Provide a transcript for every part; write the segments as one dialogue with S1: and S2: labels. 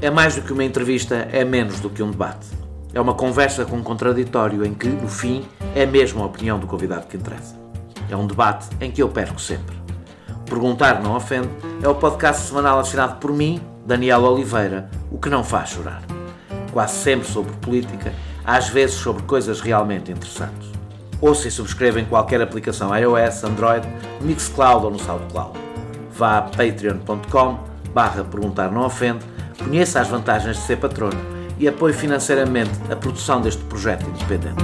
S1: É mais do que uma entrevista, é menos do que um debate. É uma conversa com um contraditório em que, no fim, é mesmo a opinião do convidado que interessa. É um debate em que eu perco sempre. Perguntar Não Ofende é o podcast semanal assinado por mim, Daniel Oliveira, o que não faz chorar. Quase sempre sobre política, às vezes sobre coisas realmente interessantes. Ouça e subscreva em qualquer aplicação iOS, Android, Mixcloud ou no SoundCloud. Vá a patreon.com/perguntar não ofende, conheça as vantagens de ser patrono e apoie financeiramente a produção deste projeto independente.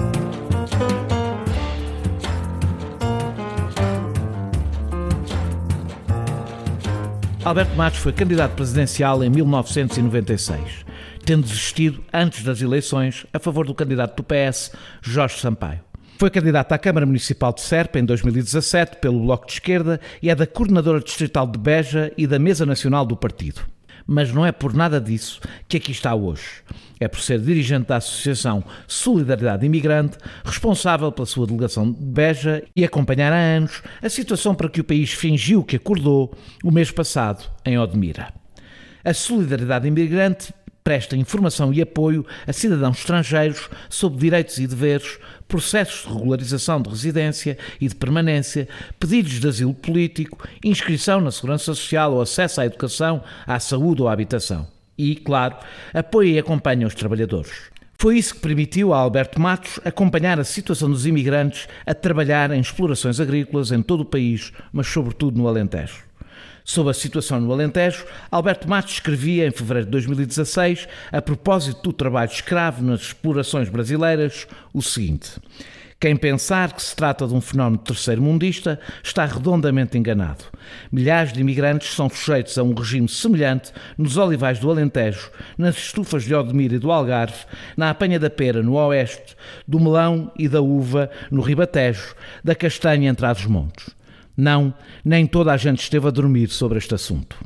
S2: Alberto Matos foi candidato presidencial em 1996, tendo desistido antes das eleições a favor do candidato do PS, Jorge Sampaio. Foi candidato à Câmara Municipal de Serpa em 2017 pelo Bloco de Esquerda e é da coordenadora distrital de Beja e da Mesa Nacional do partido. Mas não é por nada disso que aqui está hoje. É por ser dirigente da Associação Solidariedade Imigrante, responsável pela sua delegação de Beja e acompanhar há anos a situação para que o país fingiu que acordou o mês passado em Odmira. A Solidariedade Imigrante presta informação e apoio a cidadãos estrangeiros sobre direitos e deveres, processos de regularização de residência e de permanência, pedidos de asilo político, inscrição na segurança social ou acesso à educação, à saúde ou à habitação. E, claro, apoia e acompanha os trabalhadores. Foi isso que permitiu a Alberto Matos acompanhar a situação dos imigrantes a trabalhar em explorações agrícolas em todo o país, mas sobretudo no Alentejo. Sobre a situação no Alentejo, Alberto Matos escrevia em fevereiro de 2016, a propósito do trabalho escravo nas explorações brasileiras, o seguinte: quem pensar que se trata de um fenómeno terceiro-mundista está redondamente enganado. Milhares de imigrantes são sujeitos a um regime semelhante nos olivais do Alentejo, nas estufas de Odmira e do Algarve, na apanha da pera no oeste, do melão e da uva no Ribatejo, da castanha entre as montes. Não, nem toda a gente esteve a dormir sobre este assunto.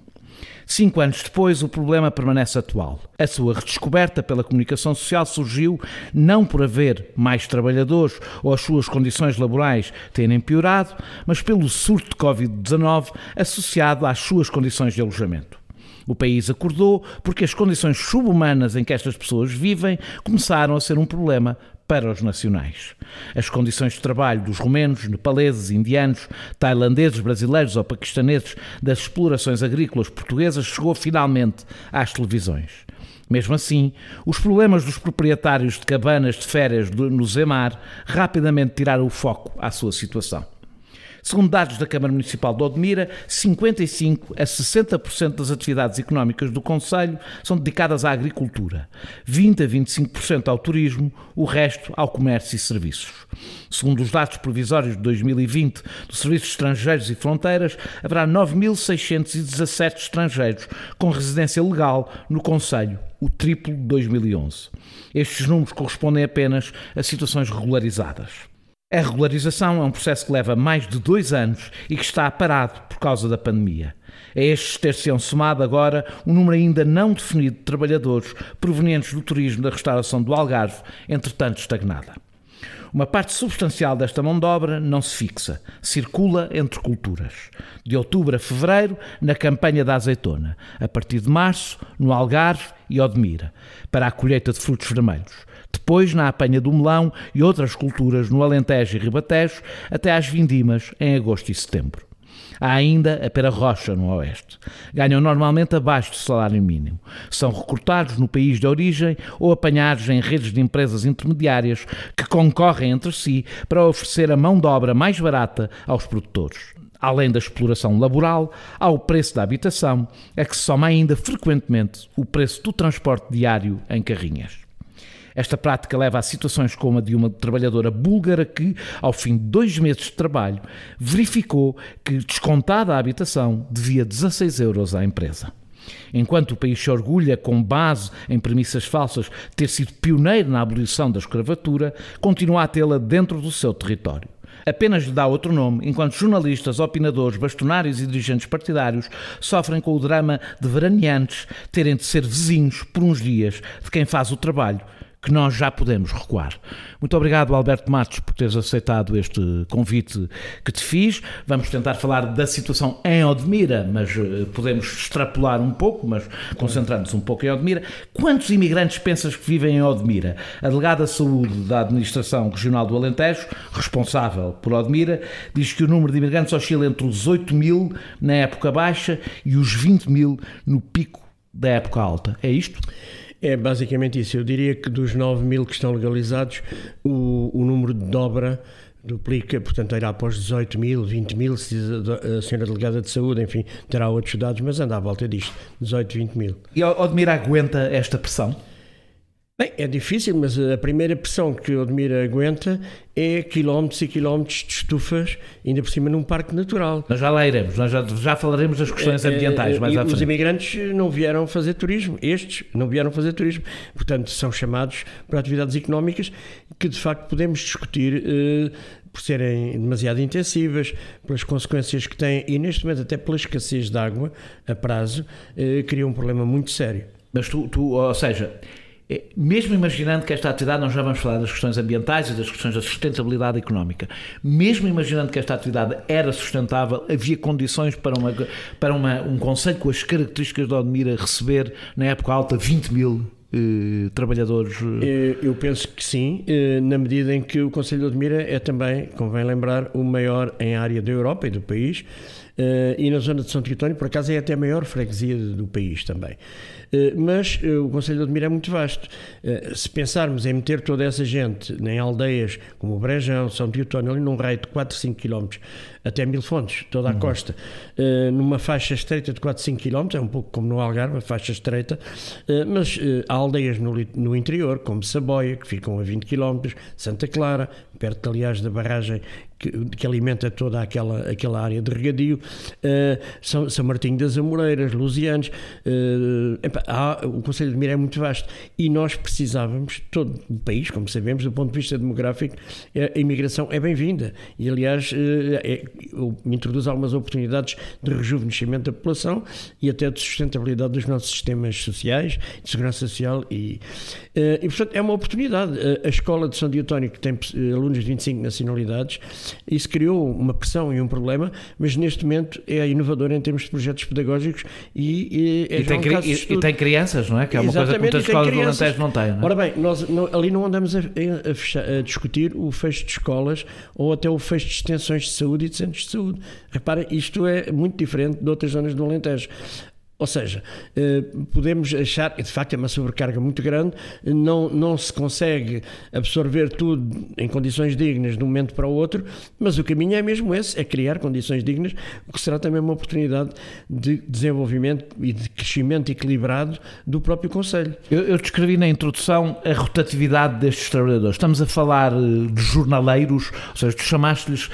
S2: 5 anos depois, o problema permanece atual. A sua redescoberta pela comunicação social surgiu não por haver mais trabalhadores ou as suas condições laborais terem piorado, mas pelo surto de Covid-19 associado às suas condições de alojamento. O país acordou porque as condições subhumanas em que estas pessoas vivem começaram a ser um problema para os nacionais. As condições de trabalho dos romenos, nepaleses, indianos, tailandeses, brasileiros ou paquistaneses das explorações agrícolas portuguesas chegou finalmente às televisões. Mesmo assim, os problemas dos proprietários de cabanas de férias no Zemar rapidamente tiraram o foco à sua situação. Segundo dados da Câmara Municipal de Odmira, 55% a 60% das atividades económicas do concelho são dedicadas à agricultura, 20% a 25% ao turismo, o resto ao comércio e serviços. Segundo os dados provisórios de 2020 do Serviço de Estrangeiros e Fronteiras, haverá 9.617 estrangeiros com residência legal no concelho, o triplo de 2011. Estes números correspondem apenas a situações regularizadas. A regularização é um processo que leva mais de 2 anos e que está parado por causa da pandemia. A estes ter-se-ão somado agora um número ainda não definido de trabalhadores provenientes do turismo e da restauração do Algarve, entretanto estagnada. Uma parte substancial desta mão de obra não se fixa, circula entre culturas. De outubro a fevereiro, na campanha da azeitona, a partir de março, no Algarve e Odmira, para a colheita de frutos vermelhos. Depois na apanha do melão e outras culturas no Alentejo e Ribatejo, até às vindimas em agosto e setembro. Há ainda a pera rocha no oeste. Ganham normalmente abaixo do salário mínimo. São recrutados no país de origem ou apanhados em redes de empresas intermediárias que concorrem entre si para oferecer a mão de obra mais barata aos produtores. Além da exploração laboral, há o preço da habitação, a que se soma ainda frequentemente o preço do transporte diário em carrinhas. Esta prática leva a situações como a de uma trabalhadora búlgara que, ao fim de 2 meses de trabalho, verificou que, descontada a habitação, devia 16 euros à empresa. Enquanto o país se orgulha, com base em premissas falsas, ter sido pioneiro na abolição da escravatura, continua a tê-la dentro do seu território. Apenas lhe dá outro nome, enquanto jornalistas, opinadores, bastonários e dirigentes partidários sofrem com o drama de veraneantes terem de ser vizinhos por uns dias de quem faz o trabalho que nós já podemos recuar. Muito obrigado, Alberto Matos, por teres aceitado este convite que te fiz. Vamos tentar falar da situação em Odmira, mas podemos extrapolar um pouco, mas concentrando-nos um pouco em Odmira. Quantos imigrantes pensas que vivem em Odmira? A delegada de saúde da Administração Regional do Alentejo, responsável por Odmira, diz que o número de imigrantes oscila entre os 8 mil na época baixa e os 20 mil no pico da época alta. É isto?
S3: É basicamente isso. Eu diria que dos 9 mil que estão legalizados, o número duplica, portanto irá para os 18 mil, 20 mil, se a senhora delegada de saúde, enfim, terá outros dados, mas anda à volta disto, 18, 20 mil.
S2: E Odmira aguenta esta pressão?
S3: Bem, é difícil, mas a primeira pressão que Odmira aguenta é quilómetros e quilómetros de estufas, ainda por cima num parque natural.
S2: Nós já lá iremos, nós já falaremos das questões ambientais mais à frente.
S3: Os imigrantes não vieram fazer turismo, estes não vieram fazer turismo, portanto são chamados para atividades económicas que de facto podemos discutir por serem demasiado intensivas, pelas consequências que têm e neste momento até pela escassez de água a prazo, cria um problema muito sério.
S2: Mas ou seja, mesmo imaginando que esta atividade, nós já vamos falar das questões ambientais e das questões da sustentabilidade económica, mesmo imaginando que esta atividade era sustentável, havia condições para um concelho com as características de Odmira receber, na época alta, 20 mil trabalhadores?
S3: Eu penso que sim, na medida em que o concelho de Odmira é também, convém lembrar, o maior em área da Europa e do país, e na zona de São Teotónio, por acaso, é até a maior freguesia do país também. Mas o concelho de Odmira é muito vasto. Se pensarmos em meter toda essa gente em aldeias como o Brejão, São Teotónio, ali num raio de 4, 5 km, até Mil Fontes, toda a costa, numa faixa estreita de 4, 5 km, é um pouco como no Algarve, a faixa estreita, mas há aldeias no interior, como Saboia, que ficam a 20 km, Santa Clara, perto, aliás, da barragem que alimenta toda aquela área de regadio, São Martinho das Amoreiras, Lusianos. O concelho de Odmira é muito vasto e nós precisávamos, todo o país, como sabemos, do ponto de vista demográfico, a imigração é bem-vinda e, aliás, introduz algumas oportunidades de rejuvenescimento da população e até de sustentabilidade dos nossos sistemas sociais, de segurança social e portanto, é uma oportunidade. A Escola de São Teotónio, que tem alunos de 25 nacionalidades, isso criou uma pressão e um problema, mas neste momento é inovadora em termos de projetos pedagógicos e
S2: tem crianças, não é? Que é uma coisa que muitas escolas do Alentejo não têm, não é?
S3: Ora bem, nós ali não andamos a discutir o fecho de escolas ou até o fecho de extensões de saúde e de centros de saúde. Repara, isto é muito diferente de outras zonas do Alentejo. Ou seja, podemos achar, e de facto é uma sobrecarga muito grande, não se consegue absorver tudo em condições dignas de um momento para o outro, mas o caminho é mesmo esse, é criar condições dignas, o que será também uma oportunidade de desenvolvimento e de crescimento equilibrado do próprio concelho.
S2: Eu descrevi na introdução a rotatividade destes trabalhadores. Estamos a falar de jornaleiros, ou seja, tu chamaste-lhes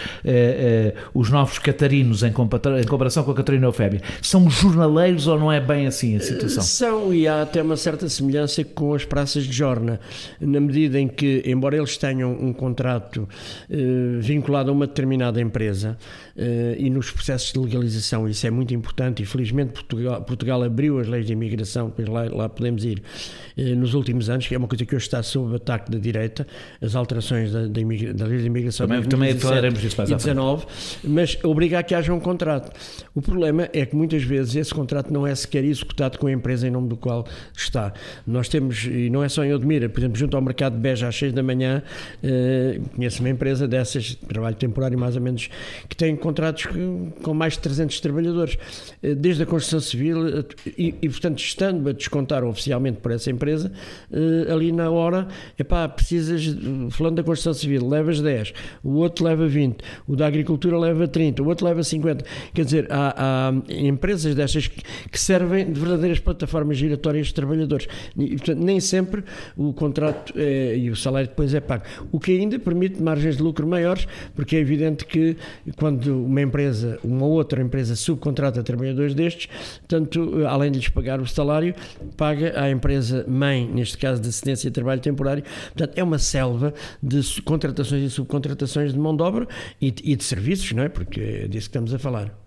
S2: os novos catarinos em comparação com a Catarina Eufébia. São jornaleiros ou não é bem assim a situação?
S3: São, e há até uma certa semelhança com as praças de Jorna, na medida em que, embora eles tenham um contrato vinculado a uma determinada empresa, e nos processos de legalização isso é muito importante, e felizmente Portugal abriu as leis de imigração, depois lá podemos ir, nos últimos anos, que é uma coisa que hoje está sob ataque da direita, as alterações da lei de imigração
S2: também falaremos disso mais à frente.
S3: 19, mas obriga a que haja um contrato. O problema é que muitas vezes esse contrato não é sequer executado com a empresa em nome do qual está. Nós temos, e não é só em Odmira, por exemplo, junto ao mercado de Beja às 6 da manhã, conheço uma empresa dessas, de trabalho temporário mais ou menos, que tem contratos com mais de 300 trabalhadores, desde a construção civil, e portanto, estando a descontar oficialmente por essa empresa, ali na hora, precisas, falando da construção civil, levas 10, o outro leva 20, o da agricultura leva 30, o outro leva 50, quer dizer, há empresas destas que servem de verdadeiras plataformas giratórias de trabalhadores. E, portanto, nem sempre o contrato e o salário depois é pago. O que ainda permite margens de lucro maiores, porque é evidente que quando uma outra empresa subcontrata trabalhadores destes, tanto além de lhes pagar o salário, paga à empresa mãe, neste caso de cedência de trabalho temporário. Portanto, é uma selva de contratações e subcontratações de mão de obra e de serviços, não é? Porque é disso que estamos a falar.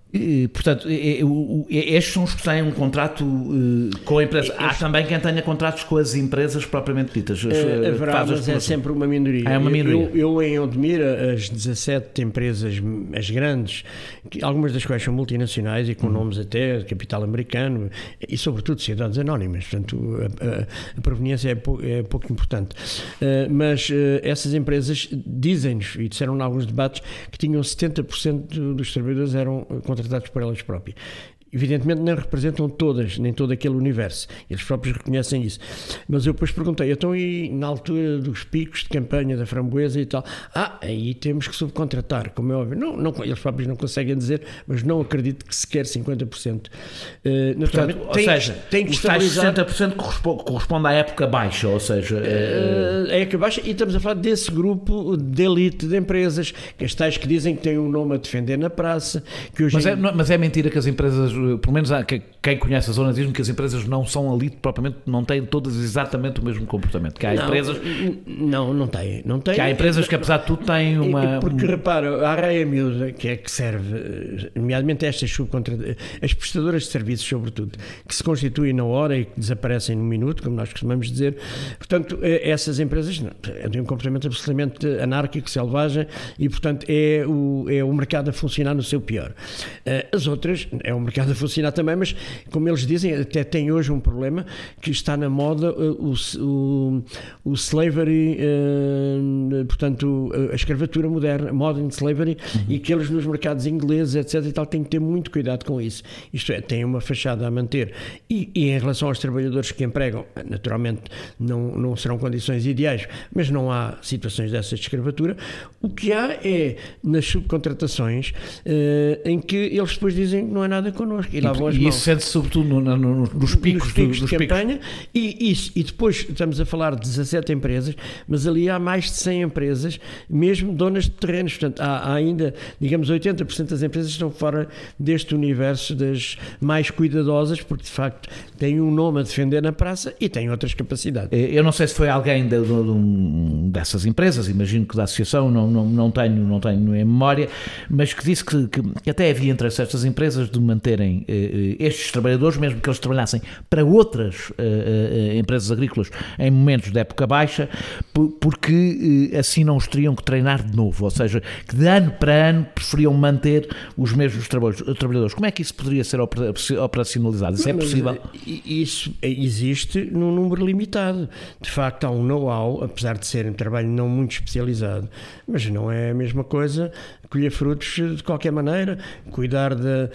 S2: Portanto, estes são os que têm um contrato com a empresa. Há também quem tenha contratos com as empresas propriamente ditas.
S3: Haverá, mas é sempre uma minoria.
S2: É uma minoria.
S3: Eu em Odmira, as 17 empresas, as grandes, algumas das quais são multinacionais e com nomes até de capital americano e sobretudo sociedades anónimas, portanto a proveniência é pouco importante. Mas essas empresas dizem-nos, e disseram em alguns debates, que tinham 70% dos trabalhadores eram contratados por elas próprias. Evidentemente não representam todas, nem todo aquele universo. Eles próprios reconhecem isso. Mas eu depois perguntei, então e na altura dos picos de campanha da framboesa e tal, aí temos que subcontratar, como é óbvio. Não, eles próprios não conseguem dizer, mas não acredito que sequer 50%.
S2: Portanto, ou seja, tem que estabilizar. 60% corresponde à época baixa, ou seja...
S3: A época baixa, e estamos a falar desse grupo de elite de empresas, que as tais que dizem que têm um nome a defender na praça, que hoje...
S2: Mas é mentira que as empresas, pelo menos quem conhece a zona, diz-me que as empresas não são elite propriamente, não têm todas exatamente o mesmo comportamento. Que há empresas...
S3: Não têm.
S2: Que há empresas que, apesar de tudo, têm uma...
S3: Porque, repara, a arreia miúda, que é que serve, nomeadamente estas as prestadoras de serviços, sobretudo, que se constituem na hora e que desaparecem num minuto, como nós costumamos dizer. Portanto, essas empresas têm um comportamento absolutamente anárquico, selvagem, e, portanto, é o mercado a funcionar no seu pior. As outras, é o mercado a funcionar também, mas, como eles dizem, até tem hoje um problema que está na moda, o slavery, portanto, a escravatura moderna, modern slavery, e que eles nos mercados ingleses, etc. e tal, têm que ter muito cuidado com isso. Isto é, têm uma fachada a manter. E em relação aos trabalhadores que empregam, naturalmente não serão condições ideais, mas não há situações dessas de escravatura. O que há é, nas subcontratações, em que eles depois dizem que não é nada connosco.
S2: E isso sente-se sobretudo nos picos
S3: de campanha. E depois estamos a falar de 17 empresas, mas ali há mais de 100 empresas, mesmo donas de terrenos. Portanto, há ainda, digamos, 80% das empresas estão fora deste universo das mais cuidadosas, porque de facto têm um nome a defender na praça e têm outras capacidades.
S2: Eu não sei se foi alguém dessas empresas, imagino que da associação, não tenho em memória, mas que disse que até havia interesse estas empresas de manterem estes trabalhadores, mesmo que eles trabalhassem para outras empresas agrícolas em momentos de época baixa, porque assim não os teriam que treinar de novo, ou seja, que de ano para ano preferiam manter os mesmos trabalhadores. Como é que isso poderia ser operacionalizado? Isso é possível?
S3: Isso existe num número limitado. De facto, há um know-how, apesar de ser um trabalho não muito especializado, mas não é a mesma coisa colher frutos de qualquer maneira, cuidar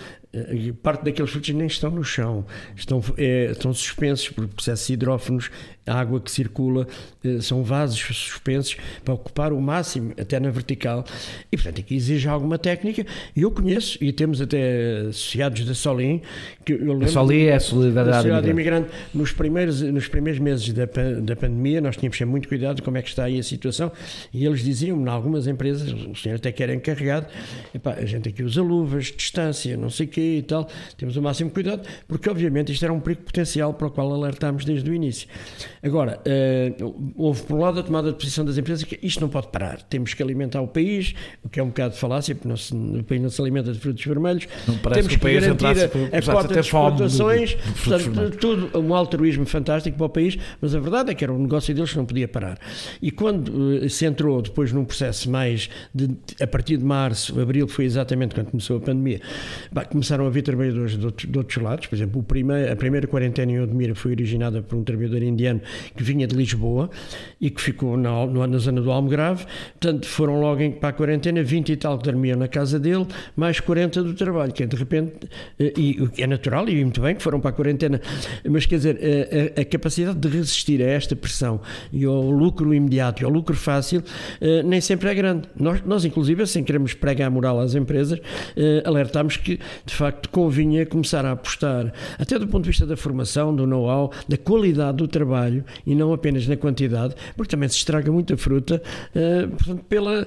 S3: parte daqueles frutos nem estão no chão, estão suspensos por processos hidrófonos, a água que circula, são vasos suspensos para ocupar o máximo, até na vertical, e portanto aqui exige alguma técnica, e eu conheço, e temos até associados da Solim, que eu lembro...
S2: A Solim é a Solidariedade
S3: Imigrante. Nos primeiros meses da pandemia, nós tínhamos sempre muito cuidado como é que está aí a situação, e eles diziam-me, em algumas empresas, o senhor até que era encarregado, a gente aqui usa luvas, distância, não sei o quê e tal, temos o máximo cuidado, porque obviamente isto era um perigo potencial para o qual alertámos desde o início. Agora, houve por um lado a tomada de posição das empresas que isto não pode parar, temos que alimentar o país, o que é um bocado de falácia, porque o país não se alimenta de frutos vermelhos, temos que garantir a cota de exportações, portanto, tudo um altruísmo fantástico para o país, mas a verdade é que era um negócio deles que não podia parar. E quando se entrou depois num processo mais a partir de março, abril, foi exatamente quando começou a pandemia, começaram a vir trabalhadores de outros lados. Por exemplo, a primeira quarentena em Odmira foi originada por um trabalhador indiano que vinha de Lisboa e que ficou na zona do Almograve. Portanto, foram logo para a quarentena 20 e tal que dormiam na casa dele, mais 40 do trabalho, que de repente, e é natural e muito bem que foram para a quarentena, mas quer dizer, a capacidade de resistir a esta pressão e ao lucro imediato e ao lucro fácil nem sempre é grande. Nós inclusive, sem queremos pregar a moral às empresas, alertámos que de facto convinha começar a apostar, até do ponto de vista da formação, do know-how, da qualidade do trabalho e não apenas na quantidade, porque também se estraga muita fruta, portanto,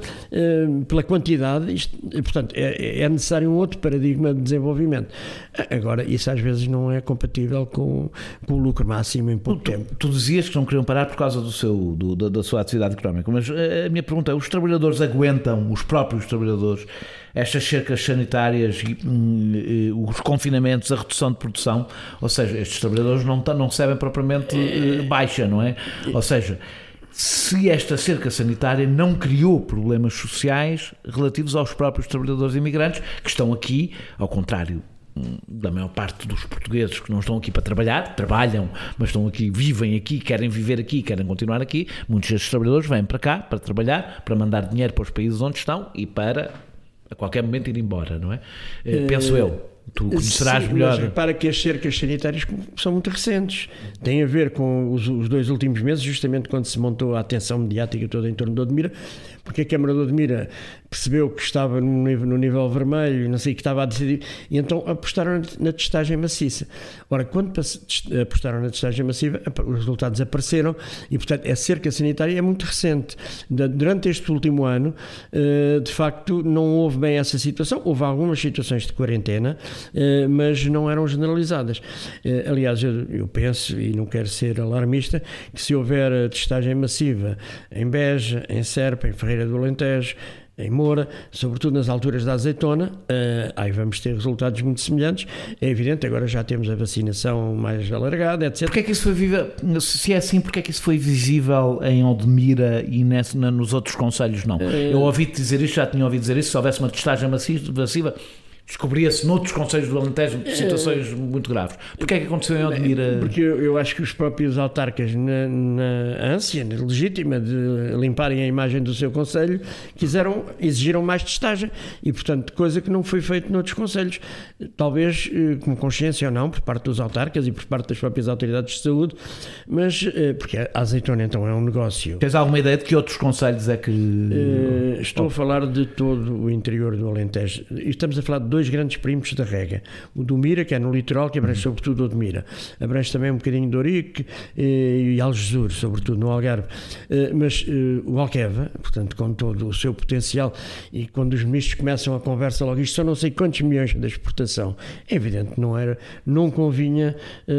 S3: pela quantidade. Portanto, é necessário um outro paradigma de desenvolvimento. Agora, isso às vezes não é compatível com o lucro máximo em pouco tempo.
S2: Tu dizias que não queriam parar por causa da sua atividade económica, mas a minha pergunta é, os trabalhadores aguentam, os próprios trabalhadores estas cercas sanitárias e os confinamentos, a redução de produção, ou seja, estes trabalhadores não recebem propriamente baixa, não é? Ou seja, se esta cerca sanitária não criou problemas sociais relativos aos próprios trabalhadores imigrantes que estão aqui, ao contrário da maior parte dos portugueses que não estão aqui para trabalhar, trabalham, mas estão aqui, vivem aqui, querem viver aqui, querem continuar aqui, muitos destes trabalhadores vêm para cá para trabalhar, para mandar dinheiro para os países onde estão e para a qualquer momento ir embora, não é? Penso eu. Tu conhecerás melhor.
S3: Mas repara que as cercas sanitárias são muito recentes. Tem a ver com os 2 últimos meses, justamente quando se montou a atenção mediática toda em torno de Odmira, porque a Câmara de Odmira percebeu que estava no nível vermelho, não sei o que estava a decidir, e então apostaram na testagem maciça. Ora, quando apostaram na testagem massiva, os resultados apareceram e, portanto, a cerca sanitária é muito recente. Durante este último ano, de facto, não houve bem essa situação. Houve algumas situações de quarentena, mas não eram generalizadas. Aliás, eu penso, e não quero ser alarmista, que se houver testagem massiva em Beja, em Serpa, em Ferreira do Alentejo, em Moura, sobretudo nas alturas da azeitona, aí vamos ter resultados muito semelhantes. É evidente, agora já temos a vacinação mais alargada, etc.
S2: Porque é que isso foi visível, se é assim, porque é que isso foi visível em Odmira e nos outros concelhos não? Eu ouvi-te dizer isto, já tinha ouvido dizer isso, se houvesse uma testagem massiva, descobria-se noutros concelhos do Alentejo situações muito graves. Porquê é que aconteceu em Odmira?
S3: Porque eu acho que os próprios autarcas, na ânsia legítima de limparem a imagem do seu concelho, exigiram mais testagem e, portanto, coisa que não foi feita noutros concelhos. Talvez com consciência ou não, por parte dos autarcas e por parte das próprias autoridades de saúde, mas porque a azeitona então é um negócio.
S2: Tens alguma ideia de que outros concelhos é que...
S3: Estou a falar de todo o interior do Alentejo. Estamos a falar de 2 grandes perímetros da rega. O do Mira, que é no litoral, que abrange sobretudo o Odmira. Abrange também um bocadinho de Ourique e Algesur, sobretudo no Algarve. Mas o Alqueva, portanto, com todo o seu potencial, e quando os ministros começam a conversa logo, isto são não sei quantos milhões da exportação, é evidente que não convinha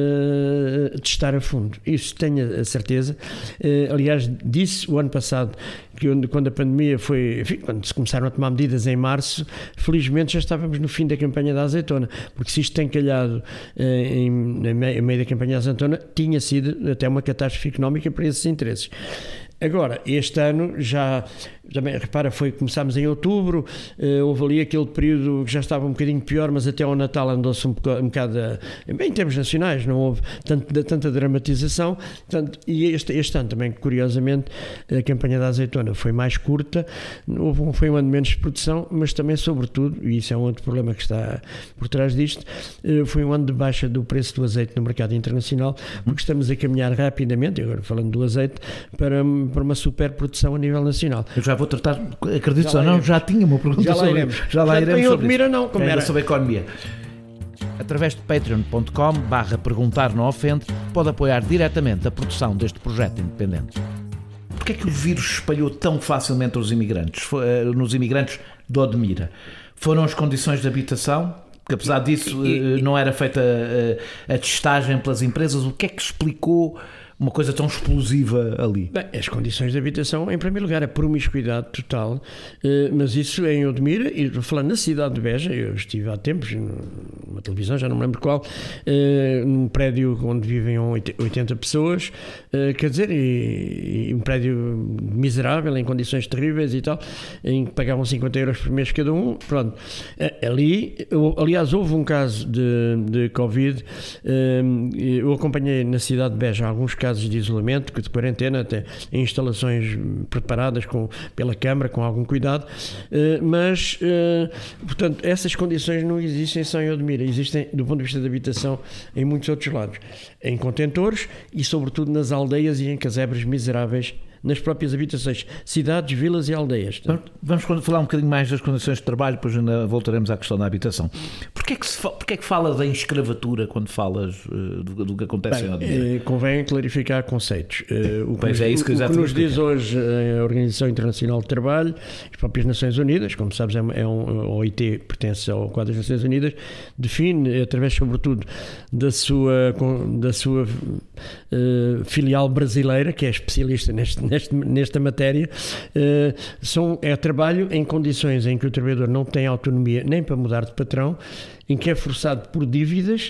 S3: testar a fundo. Isso tenho a certeza. Aliás, disse o ano passado que quando a pandemia foi, enfim, quando se começaram a tomar medidas em março, felizmente já estávamos no fim da campanha da azeitona, porque se isto tem calhado em meio da campanha da azeitona, tinha sido até uma catástrofe económica para esses interesses. Agora, este ano já, também, repara, começámos em outubro, houve ali aquele período que já estava um bocadinho pior, mas até ao Natal andou-se um bocado, bem, em termos nacionais, não houve tanta dramatização, e este ano também, curiosamente, a campanha da azeitona foi mais curta, foi um ano menos de produção, mas também, sobretudo, e isso é um outro problema que está por trás disto, foi um ano de baixa do preço do azeite no mercado internacional, porque estamos a caminhar rapidamente, agora falando do azeite, para uma superprodução a nível nacional.
S2: Eu já vou tratar, acredito ou não, já tinha uma pergunta sobre isso. Já lá iremos sobre isso.
S3: Não, como era
S2: sobre a economia. Através de patreon.com/perguntar não ofende, pode apoiar diretamente a produção deste projeto independente. Porquê é que o vírus espalhou tão facilmente nos imigrantes de Odmira? Foram as condições de habitação? Porque apesar disso não era feita a testagem pelas empresas. O que é que explicou uma coisa tão explosiva ali?
S3: Bem, as condições de habitação, em primeiro lugar, a promiscuidade total, mas isso em Odmira, e falando na cidade de Beja, eu estive há tempos numa televisão, já não me lembro qual, num prédio onde vivem 80 pessoas, quer dizer, e um prédio miserável, em condições terríveis e tal, em que pagavam 50 euros por mês cada um, pronto. Aliás, houve um caso de Covid, eu acompanhei na cidade de Beja alguns casos de isolamento, de quarentena, até em instalações preparadas pela Câmara, com algum cuidado, mas, portanto, essas condições não existem só em Odmira, existem do ponto de vista da habitação em muitos outros lados, em contentores e sobretudo nas aldeias e em casebres miseráveis, nas próprias habitações, cidades, vilas e aldeias.
S2: Vamos falar um bocadinho mais das condições de trabalho, depois ainda voltaremos à questão da habitação. Porquê é que falas em escravatura quando falas do que acontece em Odmira?
S3: Convém clarificar conceitos. O
S2: que
S3: nos diz hoje a Organização Internacional do Trabalho, as próprias Nações Unidas, como sabes, a OIT pertence ao quadro das Nações Unidas, define, através sobretudo da sua filial brasileira, que é especialista nesta matéria, é trabalho em condições em que o trabalhador não tem autonomia nem para mudar de patrão, em que é forçado por dívidas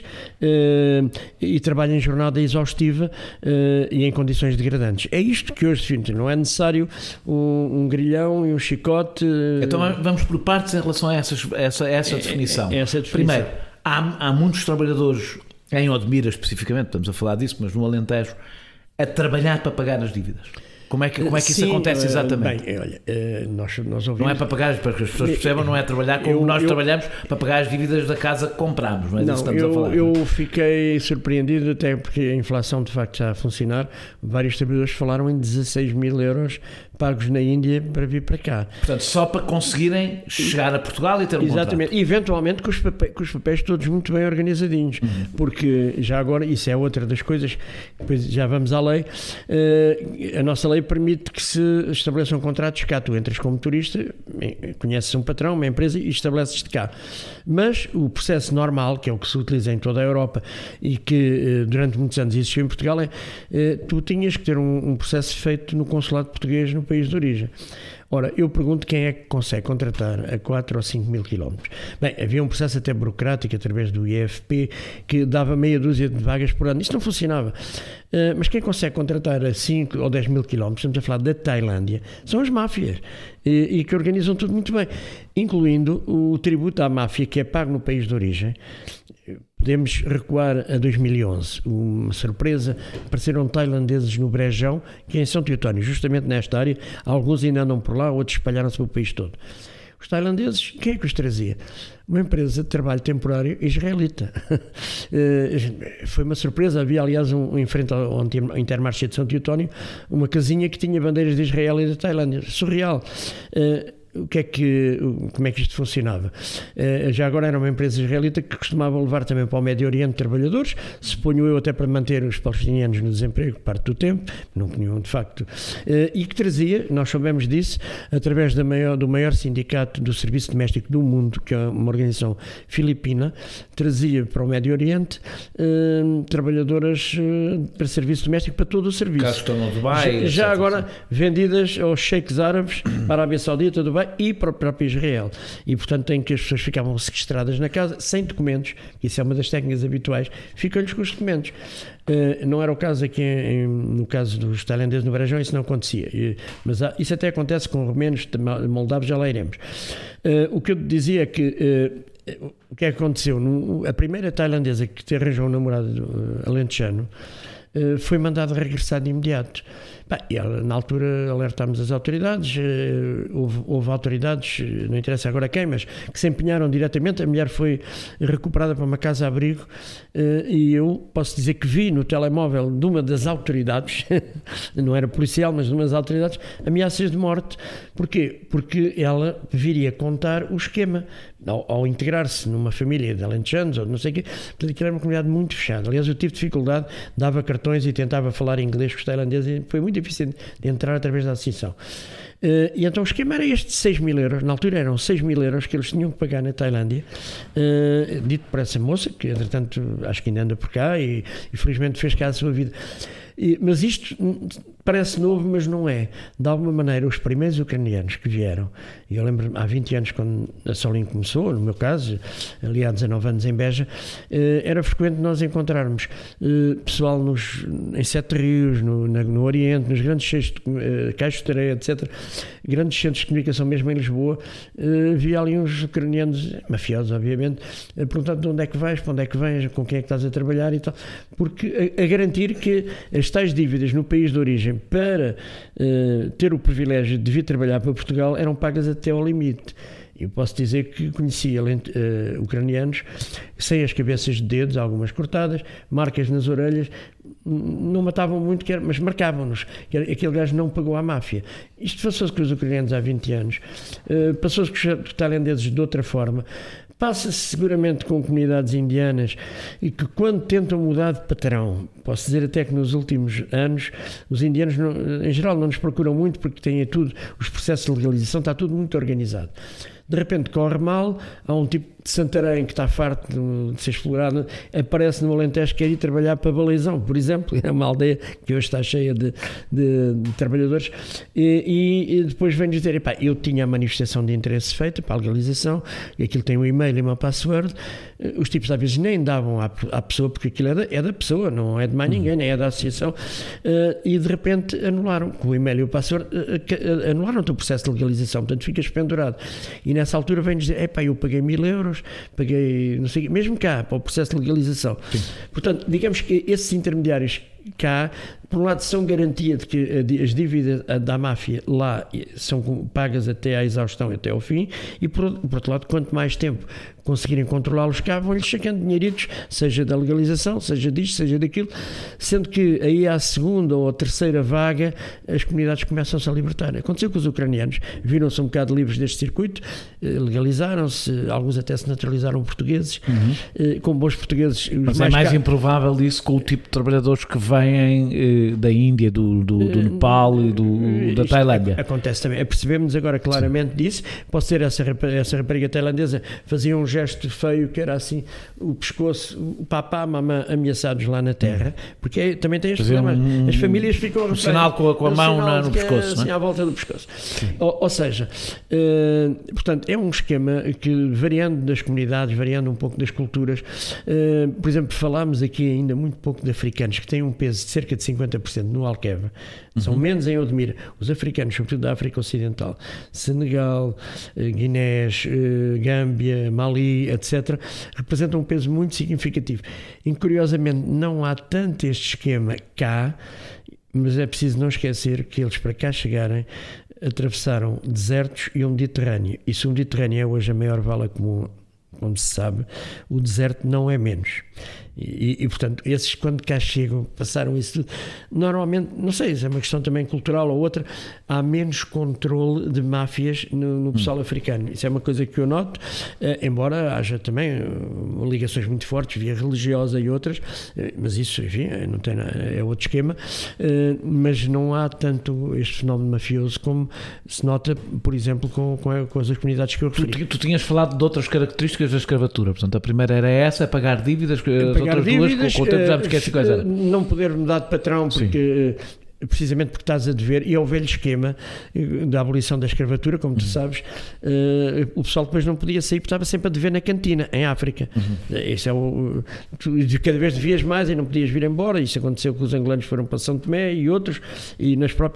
S3: e trabalha em jornada exaustiva e em condições degradantes. É isto que hoje define. Não é necessário um grilhão e um chicote.
S2: Então vamos por partes em relação a essa definição.
S3: Essa definição.
S2: Primeiro, há muitos trabalhadores, em Odmira especificamente, estamos a falar disso, mas no Alentejo, a trabalhar para pagar as dívidas. Como é que isso acontece exatamente?
S3: Bem, olha, nós ouvimos...
S2: Não é para pagar, para que as pessoas percebam, não é trabalhar como nós trabalhamos para pagar as dívidas da casa que compramos, não é disso que estamos a falar.
S3: Eu fiquei surpreendido, até porque a inflação de facto está a funcionar. Vários trabalhadores falaram em 16 mil euros pagos na Índia para vir para cá.
S2: Portanto, só para conseguirem chegar a Portugal e ter um
S3: Exatamente,
S2: contrato.
S3: e eventualmente com os papéis todos muito bem organizadinhos, porque já agora, isso é outra das coisas, depois já vamos à lei, a nossa lei permite que se estabeleça um contrato de cá, tu entras como turista, conheces um patrão, uma empresa e estabeleces-te cá. Mas o processo normal, que é o que se utiliza em toda a Europa e que durante muitos anos existiu em Portugal, tu tinhas que ter um processo feito no consulado português no país de origem. Ora, eu pergunto quem é que consegue contratar a 4 ou 5 mil quilómetros. Bem, havia um processo até burocrático através do IFP que dava meia dúzia de vagas por ano. Isto não funcionava. Mas quem consegue contratar a 5 ou 10 mil quilómetros, estamos a falar da Tailândia, são as máfias e que organizam tudo muito bem, incluindo o tributo à máfia que é pago no país de origem. Podemos recuar a 2011, uma surpresa, apareceram tailandeses no Brejão, que é em São Teotónio, justamente nesta área, alguns ainda andam por lá, outros espalharam-se pelo país todo. Os tailandeses, quem é que os trazia? Uma empresa de trabalho temporário israelita. Foi uma surpresa, havia aliás em frente ao Intermarché de São Teotónio, uma casinha que tinha bandeiras de Israel e da Tailândia, surreal. Como é que isto funcionava? Já agora era uma empresa israelita que costumava levar também para o Médio Oriente trabalhadores, suponho eu até para manter os palestinianos no desemprego parte do tempo, não tinham de facto, e que trazia, nós soubemos disso, através do maior sindicato do serviço doméstico do mundo, que é uma organização filipina, trazia para o Médio Oriente trabalhadoras para serviço doméstico, para todo o serviço.
S2: Caso estão no Dubai,
S3: já agora vendidas aos sheiks árabes, para a Arábia Saudita, Dubai e para o próprio Israel. E, portanto, em que as pessoas ficavam sequestradas na casa, sem documentos, isso é uma das técnicas habituais, ficam-lhes com os documentos. Não era o caso aqui, no caso dos tailandeses no Brejão, isso não acontecia. Mas isso até acontece com romenos, moldavos, já lá iremos. O que eu dizia é que o que é que aconteceu? A primeira tailandesa que te arranjou um namorado alentejano foi mandada regressar de imediato. E na altura alertámos as autoridades, houve autoridades, não interessa agora quem, mas que se empenharam diretamente. A mulher foi recuperada para uma casa-abrigo e eu posso dizer que vi no telemóvel de uma das autoridades, não era policial, mas de uma das autoridades, ameaças de morte. Porquê? Porque ela viria contar o esquema ao integrar-se numa família de alentejanos ou não sei o quê. Portanto, aquilo era uma comunidade muito fechada. Aliás, eu tive dificuldade, dava cartões e tentava falar inglês com os tailandeses e foi muito difícil de entrar através da associação. E então o esquema era este de 6 mil euros, na altura eram 6 mil euros que eles tinham que pagar na Tailândia, dito por essa moça, que entretanto acho que ainda anda por cá e felizmente fez cá a sua vida. Mas isto parece novo, mas não é. De alguma maneira, os primeiros ucranianos que vieram, e eu lembro-me há 20 anos, quando a Solim começou, no meu caso, ali há 19 anos em Beja, era frequente nós encontrarmos pessoal em Sete Rios, no Oriente, nos grandes centros de Caixo de Areia, etc., grandes centros de comunicação, mesmo em Lisboa, via ali uns ucranianos, mafiosos, obviamente, perguntando de onde é que vais, para onde é que vens, com quem é que estás a trabalhar e tal, porque a garantir que as tais dívidas no país de origem para ter o privilégio de vir trabalhar para Portugal eram pagas até ao limite. Eu posso dizer que conhecia ucranianos sem as cabeças de dedos, algumas cortadas, marcas nas orelhas, não matavam muito, mas marcavam-nos. Aquele gajo não pagou à máfia. Isto passou-se com os ucranianos há 20 anos, passou-se com os tailandeses de outra forma. Passa-se seguramente com comunidades indianas e que quando tentam mudar de patrão, posso dizer até que nos últimos anos os indianos em geral não nos procuram muito porque têm tudo, os processos de legalização, está tudo muito organizado. De repente corre mal, há um tipo de Santarém, que está farto de ser explorado, aparece no Alentejo que quer ir trabalhar para Baleizão, por exemplo. É uma aldeia que hoje está cheia de trabalhadores. E depois vem dizer, epá, eu tinha a manifestação de interesse feita para a legalização, aquilo tem um e-mail e uma password. Os tipos às vezes nem davam à pessoa, porque aquilo é da pessoa, não é de mais ninguém, nem é da associação, e de repente anularam, com o e-mail e o password, anularam o teu processo de legalização, portanto ficas pendurado. E nessa altura vem dizer, epá, eu paguei 1.000 euros, paguei, não sei, mesmo cá, para o processo de legalização. Sim. Portanto, digamos que esses intermediários cá, por um lado, são garantia de que as dívidas da máfia lá são pagas até à exaustão, até ao fim, e por outro lado, quanto mais tempo conseguirem controlá-los cá, vão-lhes sacando dinheiritos, seja da legalização, seja disto, seja daquilo, sendo que aí à segunda ou à terceira vaga as comunidades começam-se a libertar. Aconteceu com os ucranianos, viram-se um bocado livres deste circuito, legalizaram-se, alguns até se naturalizaram portugueses, com bons portugueses.
S2: Mas é mais improvável isso com o tipo de trabalhadores que vêm da Índia, do Nepal e da Tailândia.
S3: Acontece também. Percebemos agora claramente disso. Pode ser essa rapariga tailandesa fazia um gesto feio que era assim, o pescoço, o papá, a mamã ameaçados lá na terra, porque também tem este problema. As famílias ficam...
S2: sinal com a mão no pescoço,
S3: assim, à volta do pescoço. Ou seja, portanto, é um esquema que, variando das comunidades, variando um pouco das culturas, por exemplo, falámos aqui ainda muito pouco de africanos, que têm um peso de cerca de 50% no Alqueva, são menos em Odmira. Os africanos, sobretudo da África Ocidental, Senegal, Guinés, Gâmbia, Mali, etc., representam um peso muito significativo. E, curiosamente, não há tanto este esquema cá, mas é preciso não esquecer que eles, para cá chegarem, atravessaram desertos e o Mediterrâneo. E se o Mediterrâneo é hoje a maior vala comum, como se sabe, o deserto não é menos. E, portanto, esses quando cá chegam, passaram isso tudo, normalmente, não sei se é uma questão também cultural ou outra, há menos controle de máfias no pessoal africano. Isso é uma coisa que eu noto, embora haja também ligações muito fortes, via religiosa e outras, mas isso, enfim, não tem, é outro esquema, mas não há tanto este fenómeno mafioso como se nota, por exemplo, com as comunidades que eu referi.
S2: Tu tinhas falado de outras características da escravatura, portanto, a primeira era essa, pagar dívidas, outras dívidas, com o tempo já me esqueci quais eram.
S3: Não poder mudar de patrão, porque... precisamente porque estás a dever, e é o velho esquema da abolição da escravatura, como tu sabes, o pessoal depois não podia sair porque estava sempre a dever na cantina, em África. Isso é tu cada vez devias mais e não podias vir embora. Isso aconteceu com os angolanos que foram para São Tomé e outros, e